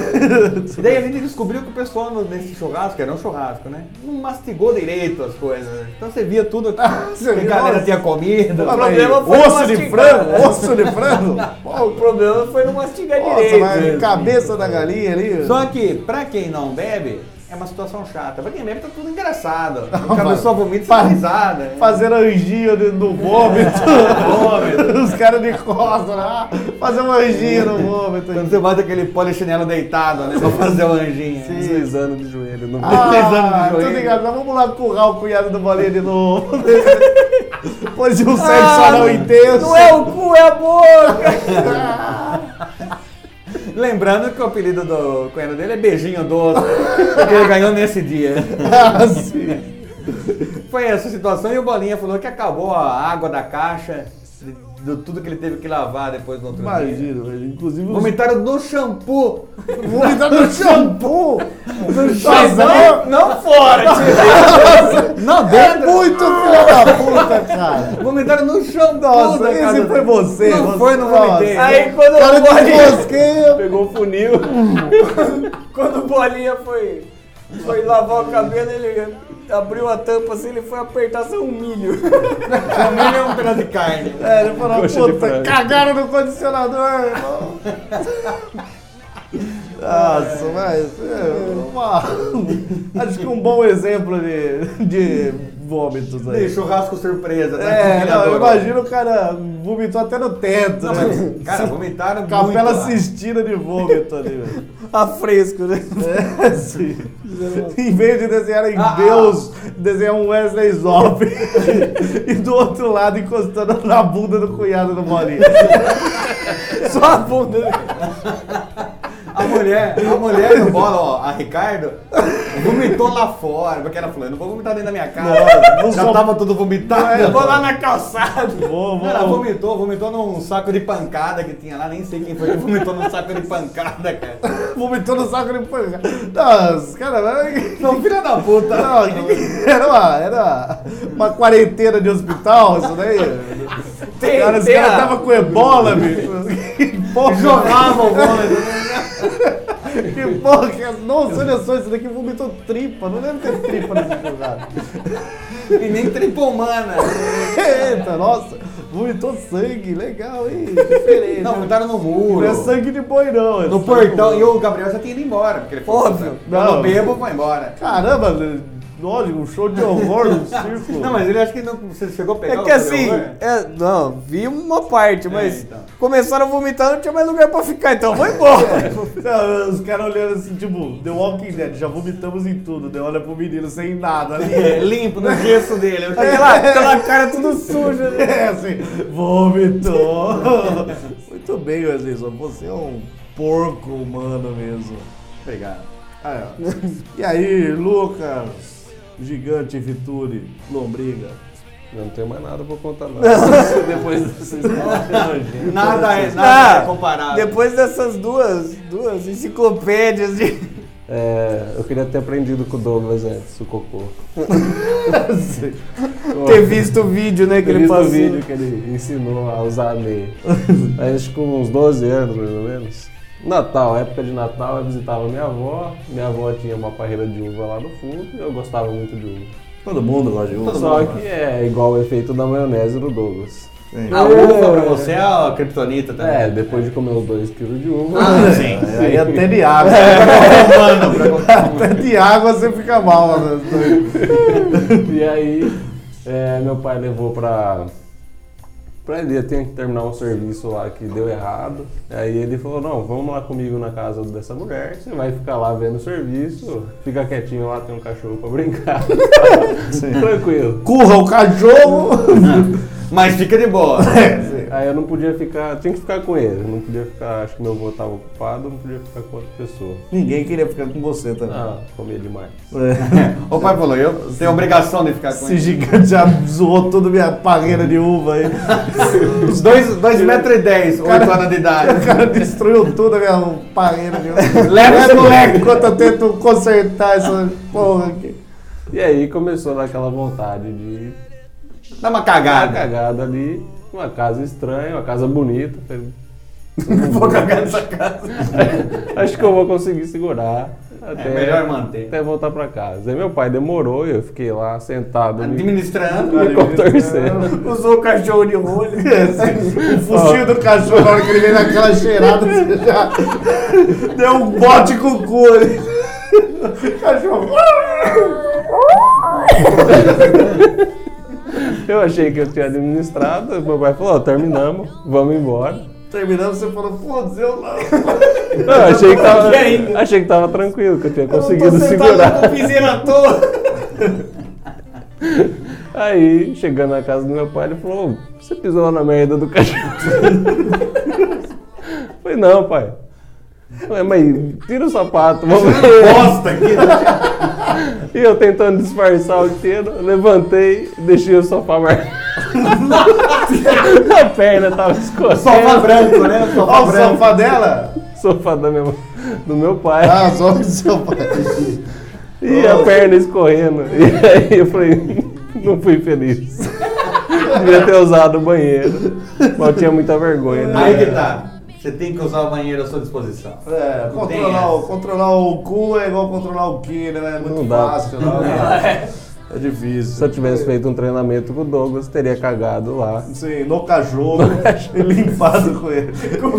E daí a gente descobriu que o pessoal no- nesse churrasco, era um churrasco, né? Não mastigou direito as coisas. Então você via tudo Você que a viu? galera Nossa. tinha comido. Ah, mas problema foi osso de mastigar, frango? né? Osso de frango? O problema foi não mastigar Nossa, direito. mas cabeça da galinha ali. Só que, pra quem não bebe, é uma situação chata. Pra quem bebe, tá tudo engraçado. O cara só vomita e Fa- dá risada. Fazendo anjinho de- no vômito. Os caras de costas lá. Fazer um anjinho no vômito. Quando você bota aquele polichinelo deitado, né? Pra fazer o anjinho. Deslizando de joelho no Deslizando Ah, de tô joelho. ligado. Nós vamos lá currar o cunhado do Bolinha de novo. Depois de um sexo Ah, anal intenso. Não é o cu, é a boca. Lembrando que o apelido do cunhado dele é Beijinho Doce, que ele ganhou nesse dia. Ah, sim. Foi essa situação e o Bolinha falou que acabou a água da caixa, de, de tudo que ele teve que lavar depois do outro dia. Imagina, velho. Inclusive os... Vomitaram no shampoo. Vomitaram no shampoo. Mas não, não fora, tio. Não, dentro. Muito filho da puta, cara. Vomitaram no chão. Nossa, da esse casa foi dele. você. Não você, foi, não nossa. vomitei. Aí quando Cara o de Bolinha, mosquinha. Pegou o funil. quando o Bolinha foi, foi lavar o cabelo, ele abriu a tampa assim, ele foi apertar seu milho. Também é um pedaço de carne. É, ele falou, Coxa de puta, frango. cagaram no condicionador, irmão. Nossa, mas é, uma- acho que um bom exemplo de, de vômitos aí. De churrasco surpresa. né? É, não, eu Adorou. imagino o cara vomitou até no teto, Não, né? mas, cara, vomitaram Capela muito lá. Sistina de vômito ali, velho. A fresco, né? É, sim. Em vez de desenhar em Ah, Deus, desenhar um Wesley Zop. E do outro lado encostando na bunda do cunhado do Bolinha. Só a bunda. A mulher, a mulher do bola, ó, a Ricardo, vomitou lá fora, porque ela falou, eu não vou vomitar dentro da minha casa. Não, não Já sou- tava tudo vomitado. Eu vou lá na calçada. Vou, vou. Ela vomitou, vomitou num saco de pancada que tinha lá, nem sei quem foi que vomitou num saco de pancada, cara. Vomitou no saco de pano. Nossa, cara, Não, filha da puta. não, era, uma, era uma quarentena de hospital, isso daí. Tem, Cara, esse tem cara a- tava com ebola, bicho. Que porra. Jogava o vômito. Que porra que é? Nossa, olha só, isso daqui vomitou tripa. Não deve ter tripa nesse churrasco. E nem tripomana. Eita, nossa, vomitou sangue. Legal, hein? Diferente. Não, vomitaram no muro. Não é sangue de boi, não. é No sangue portão. de E o Gabriel já tinha ido embora. Porque ele falou, Óbvio. Não, Não. bebo, foi embora. Caramba, lógico, um show de horror no circo. Não, mas ele acha que não, você chegou a pegar É o que assim, Gabriel, né? é, não, vi uma parte, mas então. começaram a vomitar, não tinha mais lugar pra ficar, então vou embora. Não, os caras olhando assim, tipo, The Walking Dead, já vomitamos em tudo. Daí olha pro menino sem nada ali. É, limpo no gesso dele. Eu cheguei Aquela, lá. aquela cara tudo suja. né? É assim, vomitou. Muito bem, Wesley, só você é um porco humano mesmo. Obrigado. Aí, ó. E aí, Lucas, Gigante Vituri, Lombriga. Eu não tenho mais nada pra contar, não. Depois dessa história nojenta. Nada é, nada Ah, é comparável. Depois dessas duas, duas enciclopédias de... É, eu queria ter aprendido com o Douglas antes, o cocô. ter visto o vídeo, né, que Ter ele visto o passou. vídeo que ele ensinou a usar a meia. Aí, acho que com uns doze anos, mais ou menos. Natal, época de Natal, eu visitava minha avó. Minha avó tinha uma parreira de uva lá no fundo e eu gostava muito de uva. Todo mundo gosta de uva. Só que é igual o efeito da maionese do Douglas. A uva pra você é a criptonita também. É, depois de comer os dois quilos de uva. Ah, sim. Aí até de água. Mano, pra Até de água você fica mal, né? E aí, é, meu pai levou pra. Pra ele, eu tinha que terminar um serviço lá que deu errado. Aí ele falou: não, vamos lá comigo na casa dessa mulher, você vai ficar lá vendo o serviço, fica quietinho lá, tem um cachorro pra brincar. Tranquilo. Curra o cachorro. Mas fica de boa. Aí eu não podia ficar, tinha que ficar com ele, não podia ficar, acho que meu avô estava ocupado, não podia ficar com outra pessoa. Ninguém queria ficar com você também. Ah, comia demais. O pai falou, eu tenho obrigação de ficar com Esse ele. gigante já zoou toda a minha parreira de uva aí. Os dois, dois metros e dez, oito anos de O idade. cara destruiu tudo a minha parreira de uva. Leva esse moleque. Enquanto eu tento consertar essa porra aqui. E aí começou aquela vontade de Dá uma dar cagada. cagada ali, uma casa estranha, uma casa bonita. Falei, Vou cagar nessa casa. acho que eu vou conseguir segurar até, É melhor manter. até voltar pra casa. Aí meu pai demorou e eu fiquei lá sentado me, Administrando. me contorcendo. Usou o cachorro de rolho. O focinho do cachorro, na hora que ele veio naquela cheirada, você já deu um bote com o cu ali. Cachorro. Eu achei que eu tinha administrado, meu pai falou, ó, terminamos, vamos embora. Terminando, você falou, foda-se, eu não. Não, eu achei que tava, achei que tava tranquilo, que eu tinha conseguido segurar. com piseiro à toa. Aí, chegando na casa do meu pai, ele falou, você pisou na merda do cachorro. Falei, não, pai. Falei, mas tira o sapato, vamos ver. Bosta aqui. E eu tentando disfarçar o inteiro, levantei e deixei o sofá marcado. A perna tava escorrendo. Sofá branco, né? O sofá Olha o branco. sofá dela. Sofá da minha, do meu pai. Ah, só do seu pai. E a perna escorrendo. E aí eu falei, não fui feliz. Devia ter usado o banheiro. Mas eu tinha muita vergonha. Né? Aí que tá. Você tem que usar o banheiro à sua disposição. É, Não tem controlar o, essa. controlar o cu é igual controlar o que, né? É muito Não dá. fácil, não. É, é difícil. Se eu tivesse feito um treinamento com o Douglas, teria cagado lá. Sim, no cachorro e limpado com ele.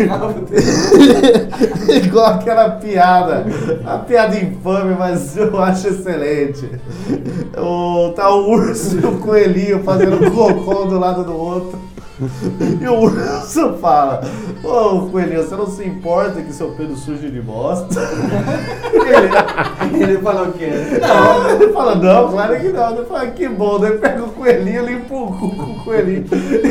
Igual aquela piada. A piada infame, mas eu acho excelente. O, tá o urso e o coelhinho fazendo cocô do lado do outro. E o urso fala: ô coelhinho, você não se importa que seu pelo suje de bosta? Ele, ele falou o quê? Não, ele fala: não, claro que não. Ele fala: que bom. Daí pega o coelhinho e limpa o cu com o coelhinho.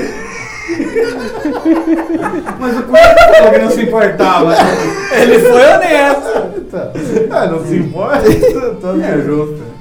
Mas o coelho falou que não se importava. Ele foi honesto. Ah, não se importa? Então, É justo.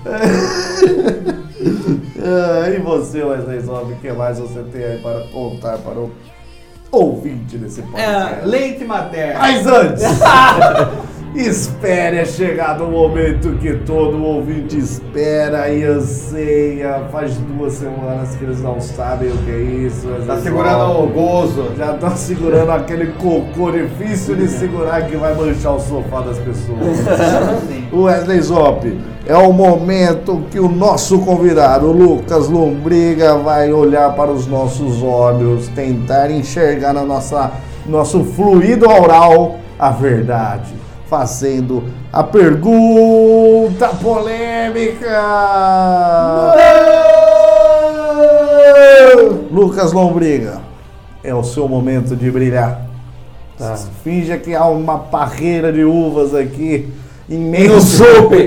Ah, e você, Wesley Zop, o que mais você tem aí para contar para o ouvinte desse podcast? É, leite materno. Mas antes, espere, é chegado o momento que todo ouvinte espera e anseia. Faz duas semanas que eles não sabem o que é isso. Wesley Tá Zop. segurando o gozo. Já tá segurando aquele cocô difícil de segurar que vai manchar o sofá das pessoas. O Wesley Zop, é o momento que o nosso convidado, o Lucas Lombriga, vai olhar para os nossos olhos, tentar enxergar na nossa nosso fluido oral a verdade, fazendo a pergunta polêmica. Lucas Lombriga, é o seu momento de brilhar. Tá. Finja que há uma parreira de uvas aqui No imenso.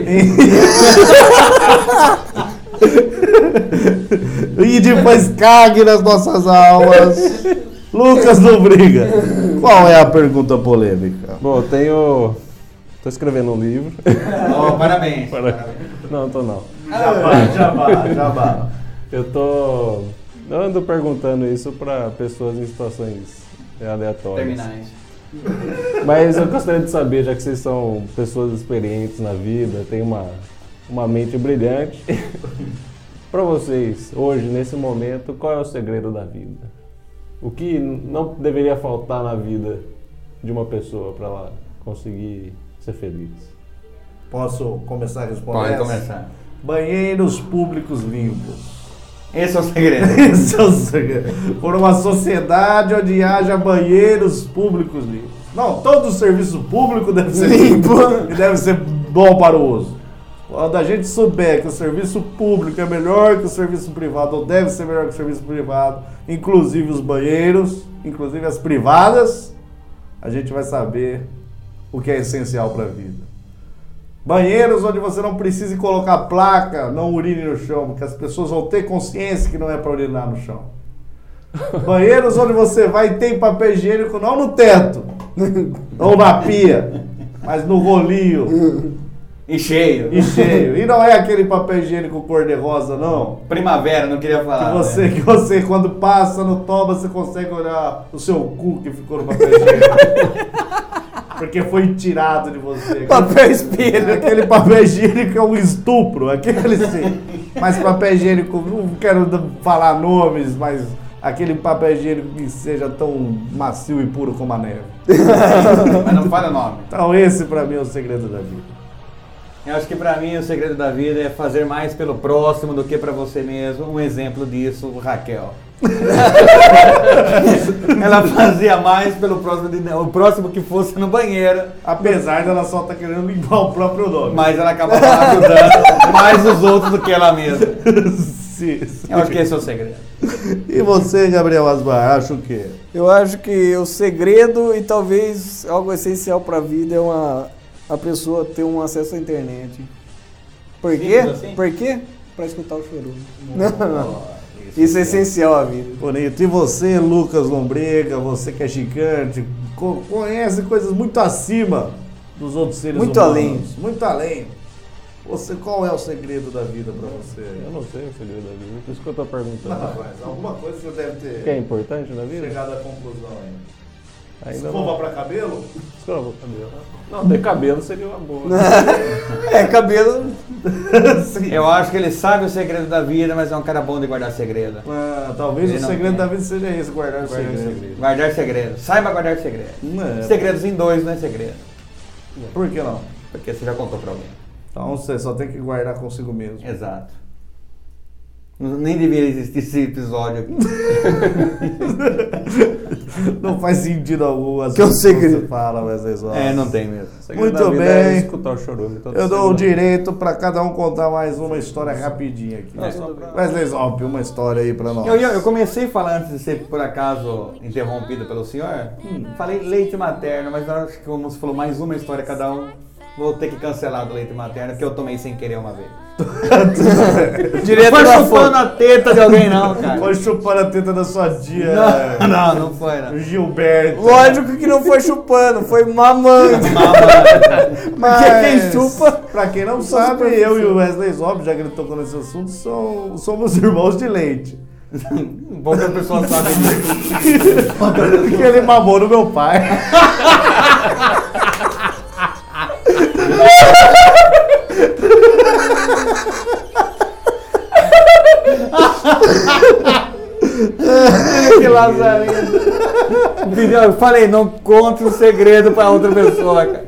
E depois cague nas nossas almas. Lucas Lombriga, qual é a pergunta polêmica? Bom, eu tenho. Tô escrevendo um livro. Oh, parabéns. Parabéns. Não, tô não. Jabá, jabá, jabá. Eu tô. Eu ando perguntando isso pra pessoas em situações aleatórias. Terminais. Mas eu gostaria de saber, já que vocês são pessoas experientes na vida, têm uma, uma mente brilhante, pra vocês, hoje, nesse momento, qual é o segredo da vida? O que não deveria faltar na vida de uma pessoa pra ela conseguir ser feliz? Posso começar a responder? Pode essa? começar. Banheiros públicos limpos. Esse é o segredo. Esse é o segredo. Por uma sociedade onde haja banheiros públicos limpos. Não, todo serviço público deve ser limpo e deve ser bom para o uso. Quando a gente souber que o serviço público é melhor que o serviço privado, ou deve ser melhor que o serviço privado, inclusive os banheiros, inclusive as privadas, a gente vai saber o que é essencial para a vida. Banheiros onde você não precise colocar placa, não urine no chão, porque as pessoas vão ter consciência que não é para urinar no chão. Banheiros onde você vai e tem papel higiênico não no teto, ou na pia, mas no rolinho. E cheio. E cheio. E não é aquele papel higiênico cor-de-rosa, não. Primavera, não queria falar. Que você, né? que você, quando passa no toba, você consegue olhar o seu cu que ficou no papel higiênico. Porque foi tirado de você. Papel espelho. Aquele papel higiênico é um estupro. Aquele sim. Mas papel higiênico, não quero falar nomes, mas aquele papel higiênico que seja tão macio e puro como a neve. Mas não fala o nome. Então esse pra mim é o segredo da vida. Eu acho que pra mim o segredo da vida é fazer mais pelo próximo do que pra você mesmo. Um exemplo disso, Raquel. Ela fazia mais pelo próximo, o próximo que fosse no banheiro, Apesar dela só estar querendo limpar o próprio nome. mas ela acabava ajudando mais os outros do que ela mesma. Sim, sim. Eu acho que esse é o segredo. E você, Gabriel Asbar, acha o quê? Eu acho que o segredo e talvez algo essencial para a vida é uma, a pessoa ter um acesso à internet. Por quê? Simples assim? Por quê? Para escutar o chorume. Não, não. Isso é essencial à vida. Bonito. E você, Lucas Lombriga, você que é gigante, co- conhece coisas muito acima dos outros seres Muito humanos. além. Muito além. Você, qual é o segredo da vida pra você? Eu não sei o segredo da vida, por isso que eu tô perguntando. Não, mas alguma coisa você deve ter Que é importante na vida? chegado à conclusão aí. Ainda Escova não. pra cabelo? Escova pra cabelo. Não, ter cabelo seria uma boa. É, cabelo. Eu acho que ele sabe o segredo da vida, mas é um cara bom de guardar segredo. Ah, talvez Ele o não segredo tem. da vida seja esse, guardar o Guardar segredo. segredo. Guardar segredo. Saiba guardar segredo. Não é. Segredos em dois não é segredo. Por que não? Porque você já contou pra alguém. Então você só tem que guardar consigo mesmo. Exato. Nem deveria existir esse episódio aqui. Não faz sentido algum as Que eu coisas sei que que- você fala, Wesley Zó. É, não tem mesmo. O segredo Muito da vida bem. É escutar o chorume toda Eu dou o semana. direito pra cada um contar mais uma história rapidinha aqui. Não, só pra- Wesley Zop, uma história aí pra nós. Eu, eu, eu comecei falando, antes de ser por acaso interrompido pelo senhor, falei leite materno, mas eu acho que como você falou mais uma história cada um, vou ter que cancelar do leite materno, porque eu tomei sem querer uma vez. Direto Não foi da chupando fonte. a teta de alguém não, cara. Foi chupando a teta da sua tia. Não, não, não foi não. Gilberto. Lógico que não foi chupando, foi mamando. Mas, Porque quem chupa. pra quem não sabe, eu e o Wesley Zop, já que ele tocou nesse assunto, são- somos irmãos de leite. Poucas pessoas sabem disso. Porque ele mamou no meu pai. Que lazarento. Eu falei, não conte o segredo pra outra pessoa, cara.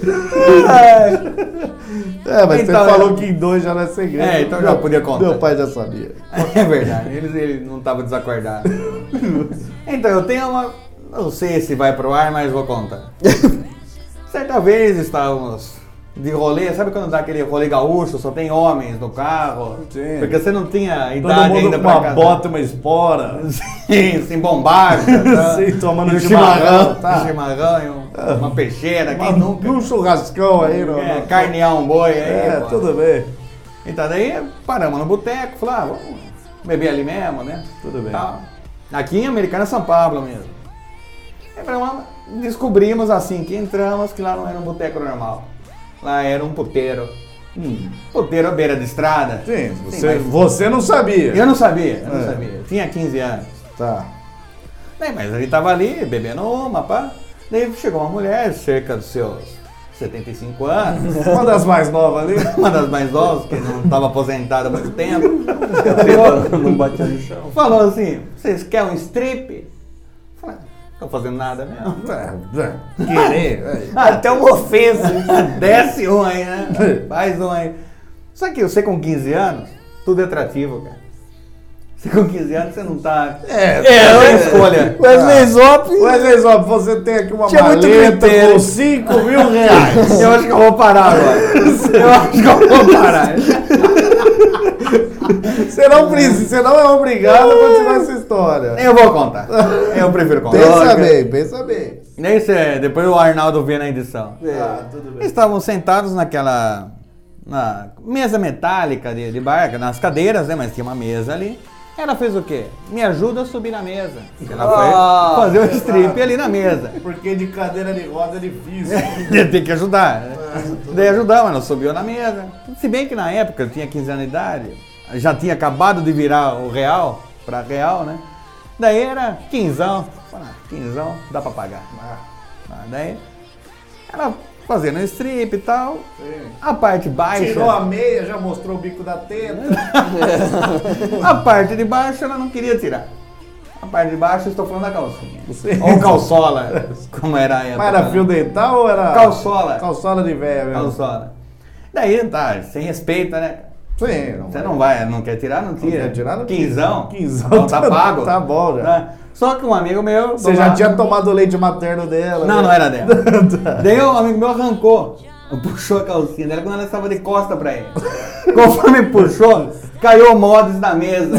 É, mas Então, você falou é. que em dois já não é segredo. É, então já Meu- podia contar. Meu pai já sabia. É verdade, ele, ele não estava desacordado. Então, eu tenho uma. Não sei se vai pro ar, mas vou contar. Certa vez estávamos de rolê, sabe quando dá aquele rolê gaúcho, só tem homens no carro? Sim. Porque você não tinha Todo idade mundo ainda com pra uma casar. bota e uma espora. Sim, sem bombacha. Tá? Sim, tomando E um chimarrão, tá? um chimarrão e um- uma peixeira, quem Uma- nunca? Num churrascão aí, não. É, carnear um boi aí. É, pô. tudo bem. Então daí paramos no boteco, falamos, ah, vamos beber ali mesmo, né? Tudo bem. Tal. Aqui em Americana, São Paulo mesmo. Aí falamos, descobrimos assim que entramos que lá não era um boteco normal. Lá era um puteiro. Hum. Puteiro à beira de estrada. Sim, Sim, você, mas- você não sabia. Eu não sabia, eu não É. sabia. Eu tinha quinze anos. Tá. Daí, mas ele tava ali, bebendo uma, pá. Daí chegou uma mulher, cerca dos seus setenta e cinco anos. Uma das mais novas ali. Uma das mais novas, que não estava aposentada há muito tempo. Não batia no chão. Falou assim, vocês querem um strip? Eu falei, não tô fazendo nada mesmo. É, é, Querer. é. Até uma ofensa. Desce um aí, né? Faz um aí. Só que você com quinze anos, tudo é atrativo, cara. Você com quinze anos, você não tá... É, não tem escolha. Wesley Zop. Wesley Zop, você tem aqui uma Tinha muito maleta critério. com cinco mil reais. Eu acho que eu vou parar agora. Eu acho que eu vou parar. Você não precisa, você não é obrigado a continuar essa história. Eu vou contar. Eu prefiro contar. Pensa bem, pensa bem. Nem sei, depois o Arnaldo vê na edição. Ah, tudo bem. Estavam sentados naquela na mesa metálica de, de bar, nas cadeiras, né? Mas tinha uma mesa ali. Ela fez o quê? Me ajuda a subir na mesa. Ela Ah, foi fazer o strip ali na mesa. Porque de cadeira de roda é difícil. Tem que ajudar. Né? Daí ajudar, mas não subiu na mesa. Se bem que na época eu tinha quinze anos de idade, já tinha acabado de virar o real, pra real, né? Daí era quinzão. Falei, ah, quinzão, dá pra pagar. Ah, daí, ela fazendo strip e tal. A parte baixa. Tirou a meia, já mostrou o bico da teta. A parte de baixo ela não queria tirar. A parte de baixo eu estou falando da calcinha. Sim. Ou calçola, como era a época. Mas era fio dental ou era... Calçola. Calçola de véia mesmo. Calçola. Daí, tá, sem respeito, né? Sim. Não Você vai. não vai, não quer tirar, não tira. quer tirar, não tira. Quinzão. Quinzão Então tá tá- pago. tá bom já. Né? Só que um amigo meu... Você já tinha tomado o leite materno dela. Não, né? não era dela. Daí um amigo meu arrancou, puxou a calcinha dela quando ela estava de costa pra ele. Conforme puxou, caiu o mods na mesa.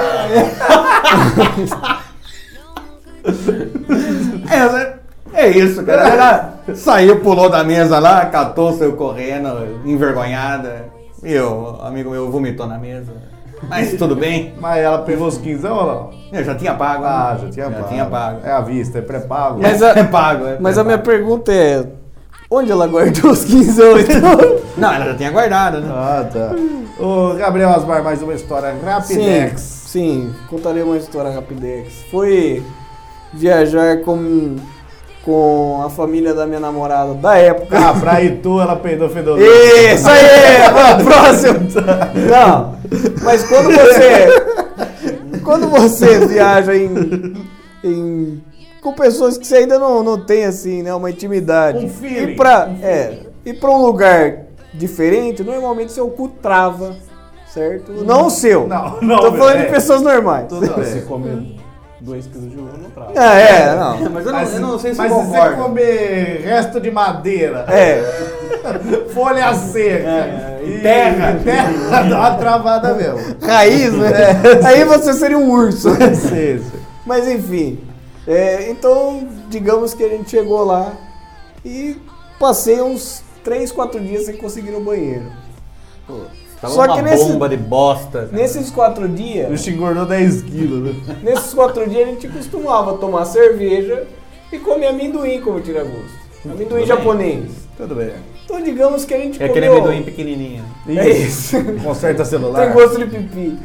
É, é isso, cara. Ela saiu, pulou da mesa lá, catou, saiu correndo, envergonhada. E o amigo meu vomitou na mesa. Mas tudo bem, Mas ela pegou os quinzão ou não? eu já tinha pago. né? Ah, já tinha já pago. tinha pago. É à vista, é pré-pago. Mas é a- pago, é Mas a minha pré-pago. pergunta é: Onde ela guardou os quinzão, então? Não, ela já tinha guardado, né? Ah, tá. Ô, Gabriel Asmar, mais uma história Rapidex. Sim, sim, contarei uma história Rapidex. Foi viajar com, com a família da minha namorada da época. Ah, pra Itu ela peidou fedor. Isso aí! Vamos, próximo! Não, mas quando você... Quando você viaja em... em com pessoas que você ainda não, não tem, assim, né, uma intimidade. Um feeling. E pra, é, e pra um lugar diferente, normalmente seu cu trava, certo? Não o seu. Não, não. Tô falando é. de pessoas normais. Tudo bem. Se comer dois quilos de uva, não trava. Ah, é, não. Mas eu não, Mas, eu não sei se mas eu se você concordo. comer resto de madeira, É. folha seca É, e terra. terra, dá uma travada mesmo. Raiz, né? Aí você seria um urso. Sim, sim. Mas enfim. É, então, digamos que a gente chegou lá e passei uns três, quatro dias sem conseguir ir no banheiro. Tava Só uma que nesse- bomba de bosta. cara. Nesses quatro O dias, bicho engordou dez quilos, né? nesses quatro dias a gente costumava tomar cerveja e comer amendoim como tira-gosto. Amendoim japonês. Tudo bem. Então digamos que a gente É aquele comeu... amendoim pequenininho. É isso. Conserta celular. Tem gosto de pipi.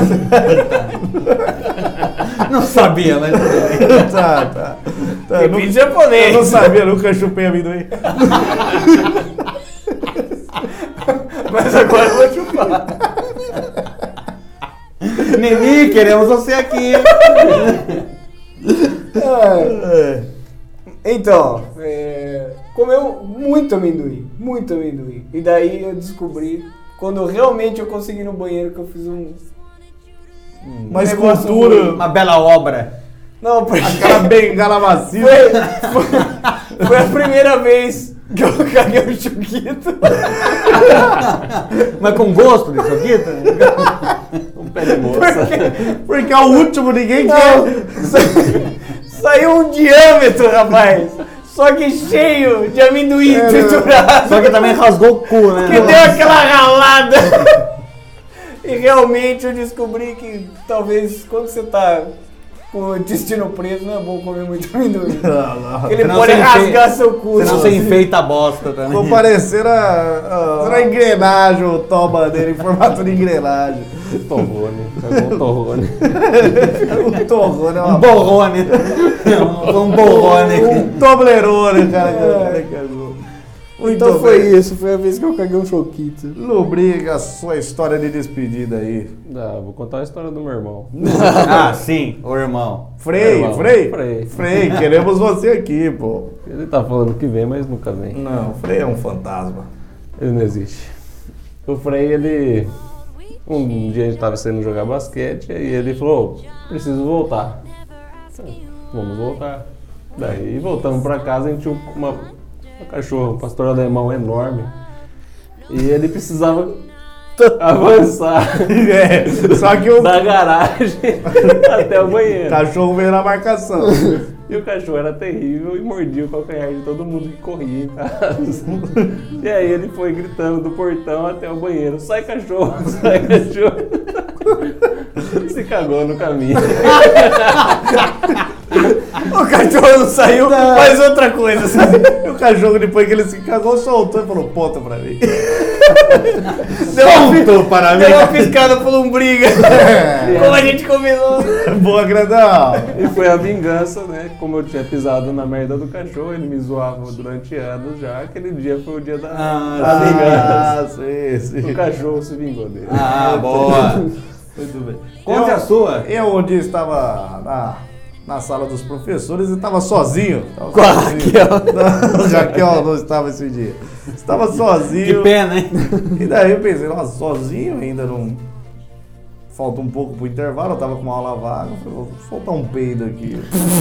Não sabia, mas... Tá, tá. tá. Eu, Pipi não, japonês. eu não sabia, nunca chupei amendoim. Mas agora eu vou chupar. Neni, queremos você aqui. É. Então, é, comeu muito amendoim, muito amendoim. E daí eu descobri, quando realmente eu consegui ir no banheiro, que eu fiz um... Uma negócio escultura, ruim. Uma bela obra. Não, porque aquela bengala macia. foi, foi, foi a primeira vez que eu caguei um chuquito. Mas com gosto disso aqui? tá? Um pé de moça. Porque é o último, ninguém Não, quer. sa- saiu um diâmetro, rapaz. Só que cheio de amendoim triturado. Só que também rasgou o cu, né? Que deu aquela ralada. E realmente eu descobri que talvez quando você tá com o intestino preso não é bom comer muito amendoim. Não, não. Ele Senão pode você rasgar enfeita- seu cu. Senão você enfeita a bosta também. Vou parecer a, a, a engrenagem, o toba dele em formato de engrenagem. Torrone. Pegou um torrone. O torrone é Um uma borrone. Um, um borrone. Um Toblerone, cara. que o cara cagou. Muito Então foi bem. isso, foi a vez que eu caguei um choquito. Lubriga a sua história de despedida aí. Ah, vou contar a história do meu irmão. Ah, sim, o irmão. Frei, Irmão, Frei? Frei. Frei, queremos você aqui, pô. Ele tá falando que vem, mas nunca vem. Não, Frei é um fantasma. Ele não existe. O Frei, ele... Um dia a gente tava saindo jogar basquete e ele falou, preciso voltar. Vamos voltar. Daí voltamos pra casa, a gente tinha uma, uma cachorra, um pastor alemão enorme. E ele precisava avançar É, só que o da garagem até o banheiro. cachorro veio na marcação. E o cachorro era terrível e mordia o calcanhar de todo mundo que corria em casa. E aí ele foi gritando do portão até o banheiro: sai cachorro, sai cachorro. Se cagou no caminho. O cachorro não saiu, faz outra coisa. E o cachorro, depois que ele se cagou, soltou e falou: ponta pra mim. Deu uma, Ponto para mim. deu uma piscada pro lombriga. Como a gente combinou. Boa, grandão. E foi a vingança, né? Como eu tinha pisado na merda do cachorro, ele me zoava durante anos já. Aquele dia foi o dia da, da vingança. Ah, sim, sim. O cachorro se vingou dele. Ah, boa. Muito bem. Conte a sua. Eu um dia estava na, na sala dos professores e estava sozinho. Tava Com a sozinho. Não, Raquel não estava esse dia. Estava sozinho. Que pena, hein? E daí eu pensei, nossa, sozinho ainda não... Falta um pouco pro intervalo, eu tava com uma aula vaga, eu falei, vou soltar um peido aqui.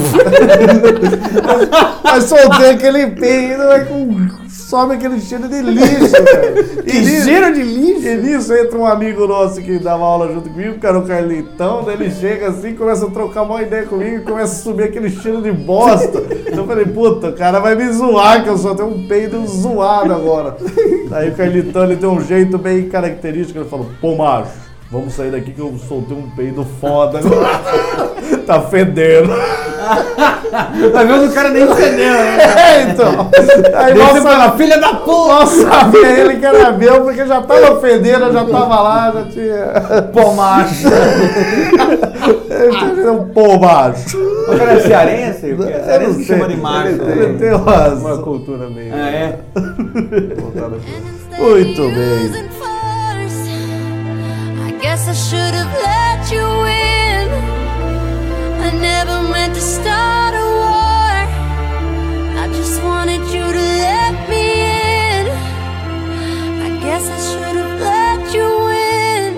Mas soltei aquele peido, aí com... sobe aquele cheiro de lixo, cara. Que nisso- cheiro de lixo. E nisso entra um amigo nosso que dava aula junto comigo, que era o Carlitão, daí ele chega assim, começa a trocar uma ideia comigo e começa a subir aquele cheiro de bosta. Então eu falei, puta, o cara vai me zoar, que eu só tenho um peido zoado agora. Daí o Carlitão, ele tem um jeito bem característico, ele falou, pô, macho, vamos sair daqui que eu soltei um peido foda agora. Tá fedendo. Às vezes o cara nem entendeu, né? É, então. Aí Você nossa, fala, filha da puta! nós sabia ele que era meu, porque já tava fedendo, já tava lá, já tinha... Pô, macho. Ele tinha um pô macho. O cara é cearense? O que é? Eu Cearense não que sei. chama de macho. Ele, né? ele tem umas... Uma cultura meio Ah, é? voltada pra... Muito bem. I guess I should have let you in. I never meant to start a war. I just wanted you to let me in. I guess I should have let you in.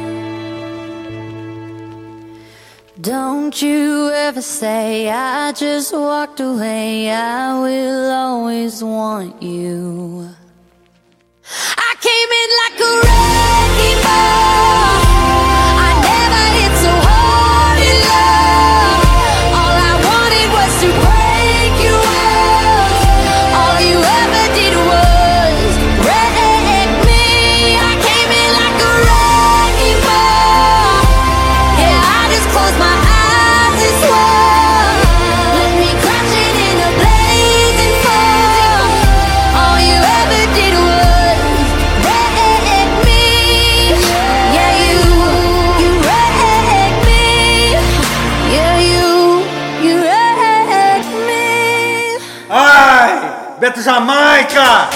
Don't you ever say I just walked away. I will always want you. I came in like a wrecking ball. I never hit so hard in love. All I wanted was to break you off. All you ever did was wreck me. I came in like a wrecking ball. Yeah, I just closed my eyes and swore. Let me crash it in a blazing fall. All you ever did was Ai, Beto Jamaica!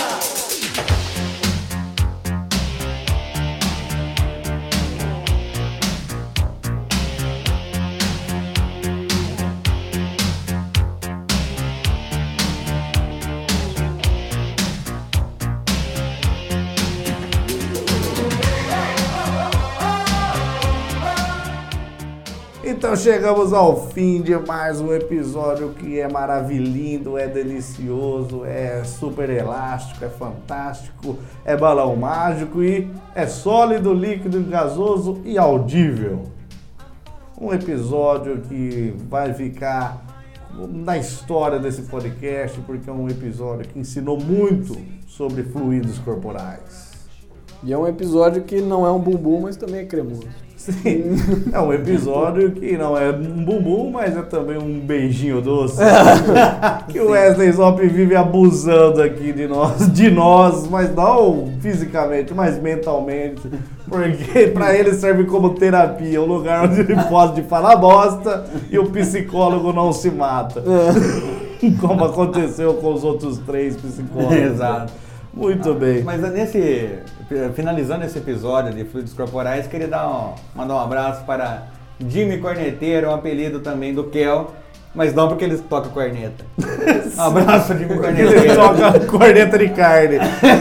Então chegamos ao fim de mais um episódio que é maravilhoso, é delicioso, é super elástico, é fantástico, é balão mágico e é sólido, líquido, gasoso e audível. Um episódio que vai ficar na história desse podcast porque é um episódio que ensinou muito sobre fluidos corporais. E é um episódio que não é um bumbum, mas também é cremoso. Sim, é um episódio que não é um bumbum, mas é também um beijinho doce. Que o Wesley Zop vive abusando aqui de nós, de nós, mas não fisicamente, mas mentalmente. Porque pra ele serve como terapia, um lugar onde ele pode falar bosta e o psicólogo não se mata. Como aconteceu com os outros três psicólogos. Exato. Muito bem. Mas nesse, finalizando esse episódio de fluidos corporais, queria dar um, mandar um abraço para Jimmy Corneteiro, um apelido também do Kel, mas não porque ele toca corneta. Um abraço, Jimmy Ele Corneteiro. toca corneta de carne.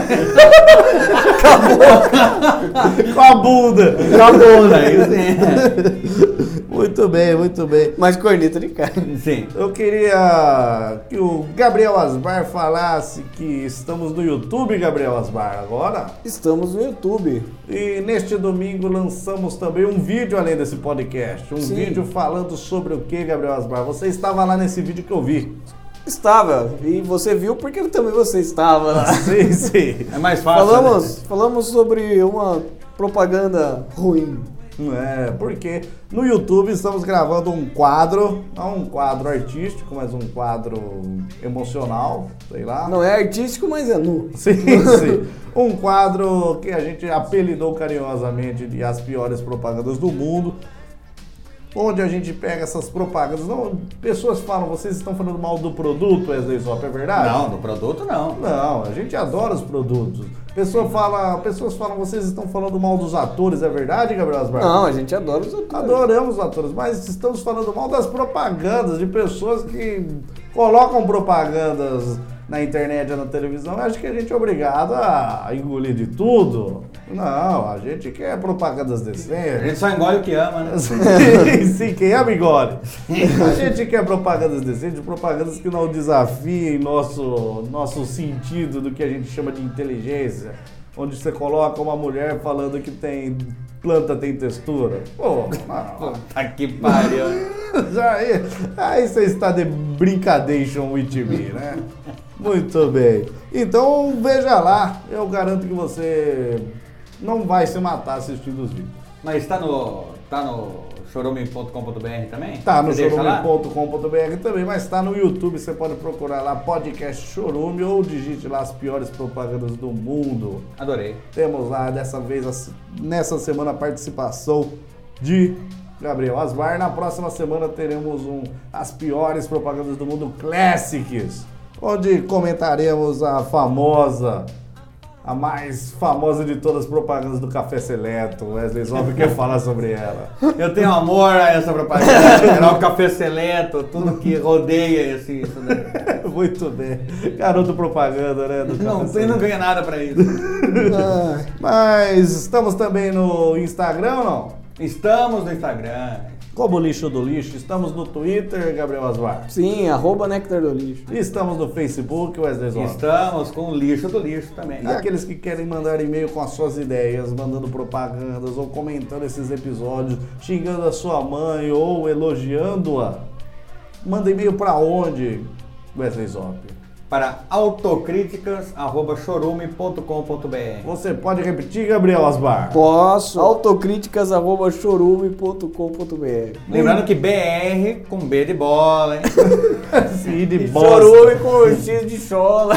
Com a bunda. Com a bunda, isso sim. Muito bem, muito bem. Mas corneta de carne. Sim. Eu queria que o Gabriel Asbar falasse que estamos no YouTube, Gabriel Asbar, agora. Estamos no YouTube. E neste domingo lançamos também um vídeo além desse podcast. Um Sim. vídeo falando sobre o que, Gabriel Asbar? Você estava lá nesse vídeo que eu vi. Estava. E você viu porque também você estava lá. Sim, sim. É mais fácil. Falamos, né? falamos sobre uma propaganda ruim. É, porque no YouTube estamos gravando um quadro, não um quadro artístico, mas um quadro emocional, sei lá. Não é artístico, mas é nu. Sim, sim. Um quadro que a gente apelidou carinhosamente de As Piores Propagandas do Mundo, onde a gente pega essas propagandas. Não, pessoas falam, vocês estão falando mal do produto, Wesley Zop, é verdade? Não, do produto não. Não, a gente adora os produtos. Pessoa fala, pessoas falam, vocês estão falando mal dos atores, é verdade, Gabriel Asbar? Não, a gente adora os atores. Adoramos os atores, mas estamos falando mal das propagandas, de pessoas que colocam propagandas na internet ou na televisão. Acho que a gente é obrigado a engolir de tudo. Não, a gente quer propagandas A decentes. gente só engole o que ama, né? Sim, sim, quem ama engole. A gente quer propagandas decentes, propagandas que não desafiem nosso, nosso sentido do que a gente chama de inteligência. Onde você coloca uma mulher falando que tem planta tem textura. Pô, não. Puta que pariu. Já aí, aí você está de brincadeira with me, né? Muito bem. Então veja lá, eu garanto que você não vai se matar assistindo os vídeos. Mas tá no, tá no chorume ponto com ponto b r também? Tá no Você deixa chorume lá? ponto com ponto b r também, mas tá no YouTube, você pode procurar lá Podcast Chorume ou digite lá as piores propagandas do mundo. Adorei. Temos lá dessa vez, a- nessa semana, a participação de Gabriel Asmar. Na próxima semana teremos um As Piores Propagandas do Mundo Classics, onde comentaremos a famosa, a mais famosa de todas as propagandas do Café Seleto. Wesley Zop quer falar sobre ela. Eu tenho amor a essa propaganda. Era o Café Seleto, tudo que rodeia esse, isso daí. Muito bem. Garoto propaganda, né? Do Não, Café você não ganha nada pra isso. Mas estamos também no Instagram ou não? Estamos no Instagram. Como Lixo do Lixo. Estamos no Twitter, Gabriel Asmar. Sim, arroba Nectar do Lixo. Estamos no Facebook, Wesley Zop. Estamos com o lixo do lixo também. E aqueles que querem mandar e-mail com as suas ideias, mandando propagandas ou comentando esses episódios, xingando a sua mãe ou elogiando-a, manda e-mail para onde, Wesley Zop? Para autocríticas arroba chorume ponto com ponto b r. Você pode repetir, Gabriel Asmar? Posso. autocríticas arroba chorume ponto com ponto b r. Lembrando que B R com B de bola, hein? Sim, de E bosta. chorume com X de chola.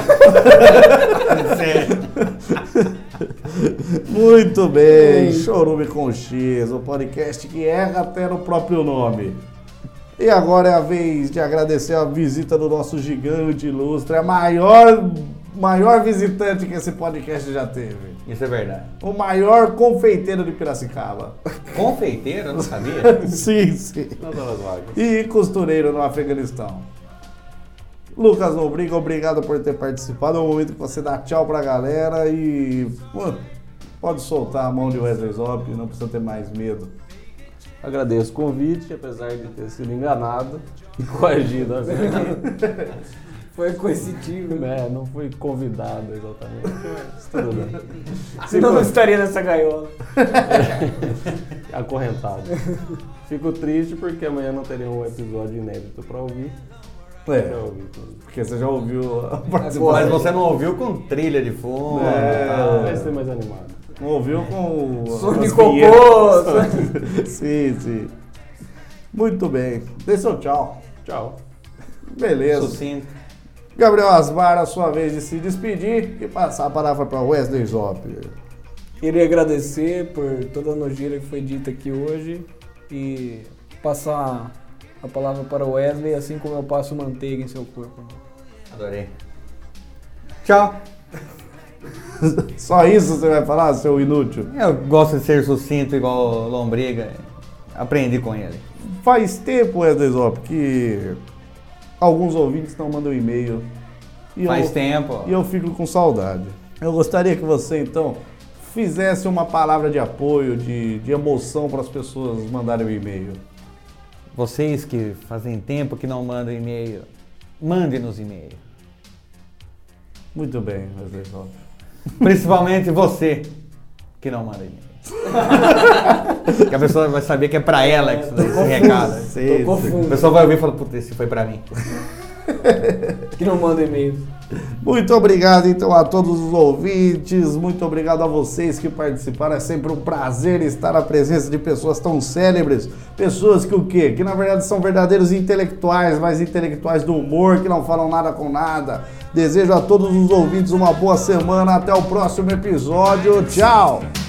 Muito bem, Chorume com X, o podcast que erra até no próprio nome. E agora é a vez de agradecer a visita do nosso gigante ilustre, a maior, maior visitante que esse podcast já teve. Isso é verdade. O maior confeiteiro de Piracicaba. Confeiteiro? Eu não sabia. Sim, sim. Nas horas vagas. E costureiro no Afeganistão. Lucas Nobriga, obrigado por ter participado. É o momento que você dá tchau pra galera e pô, pode soltar a mão de Wesley Zop, não precisa ter mais medo. Agradeço o convite, apesar de ter sido enganado e coagido a vir aqui. Foi coercitivo. É, não fui convidado exatamente, mas tudo bem. Senão não estaria nessa gaiola. Acorrentado. Fico triste porque amanhã não teria um episódio inédito pra ouvir. É, Já ouvi tudo. porque você já ouviu a Mas participação. você não ouviu com trilha de fundo. É. tal. Vai ser mais animado. Não ouviu com o. Som de as cocô. vinhetas. Sim, sim. Muito bem. Dê seu tchau. Tchau. Beleza. Sucinto. Gabriel Asmar, a sua vez de se despedir e passar a palavra para Wesley Zop. Queria agradecer por toda a nojeira que foi dita aqui hoje e passar a palavra para o Wesley, assim como eu passo manteiga em seu corpo. Adorei. Tchau. Só isso você vai falar, seu inútil? Eu gosto de ser sucinto igual Lombriga. Aprendi com ele. Faz tempo, Wesley Zop, que alguns ouvintes não mandam e-mail. E Faz eu, tempo. E eu fico com saudade. Eu gostaria que você, então, fizesse uma palavra de apoio, de, de emoção para as pessoas mandarem o e-mail. Vocês que fazem tempo que não mandam e-mail, mandem-nos e-mail. Muito bem, Wesley Zop. Principalmente você que não manda e-mail. Que a pessoa vai saber que é pra ela que esse recado. Sim, Tô sim. A confuso. pessoa vai ouvir e fala, puta, esse foi pra mim. Que não manda e-mail. Muito obrigado, então, a todos os ouvintes. Muito obrigado a vocês que participaram. É sempre um prazer estar na presença de pessoas tão célebres. Pessoas que o quê? Que na verdade são verdadeiros intelectuais, mas intelectuais do humor, que não falam nada com nada. Desejo a todos os ouvintes uma boa semana. Até o próximo episódio. Tchau!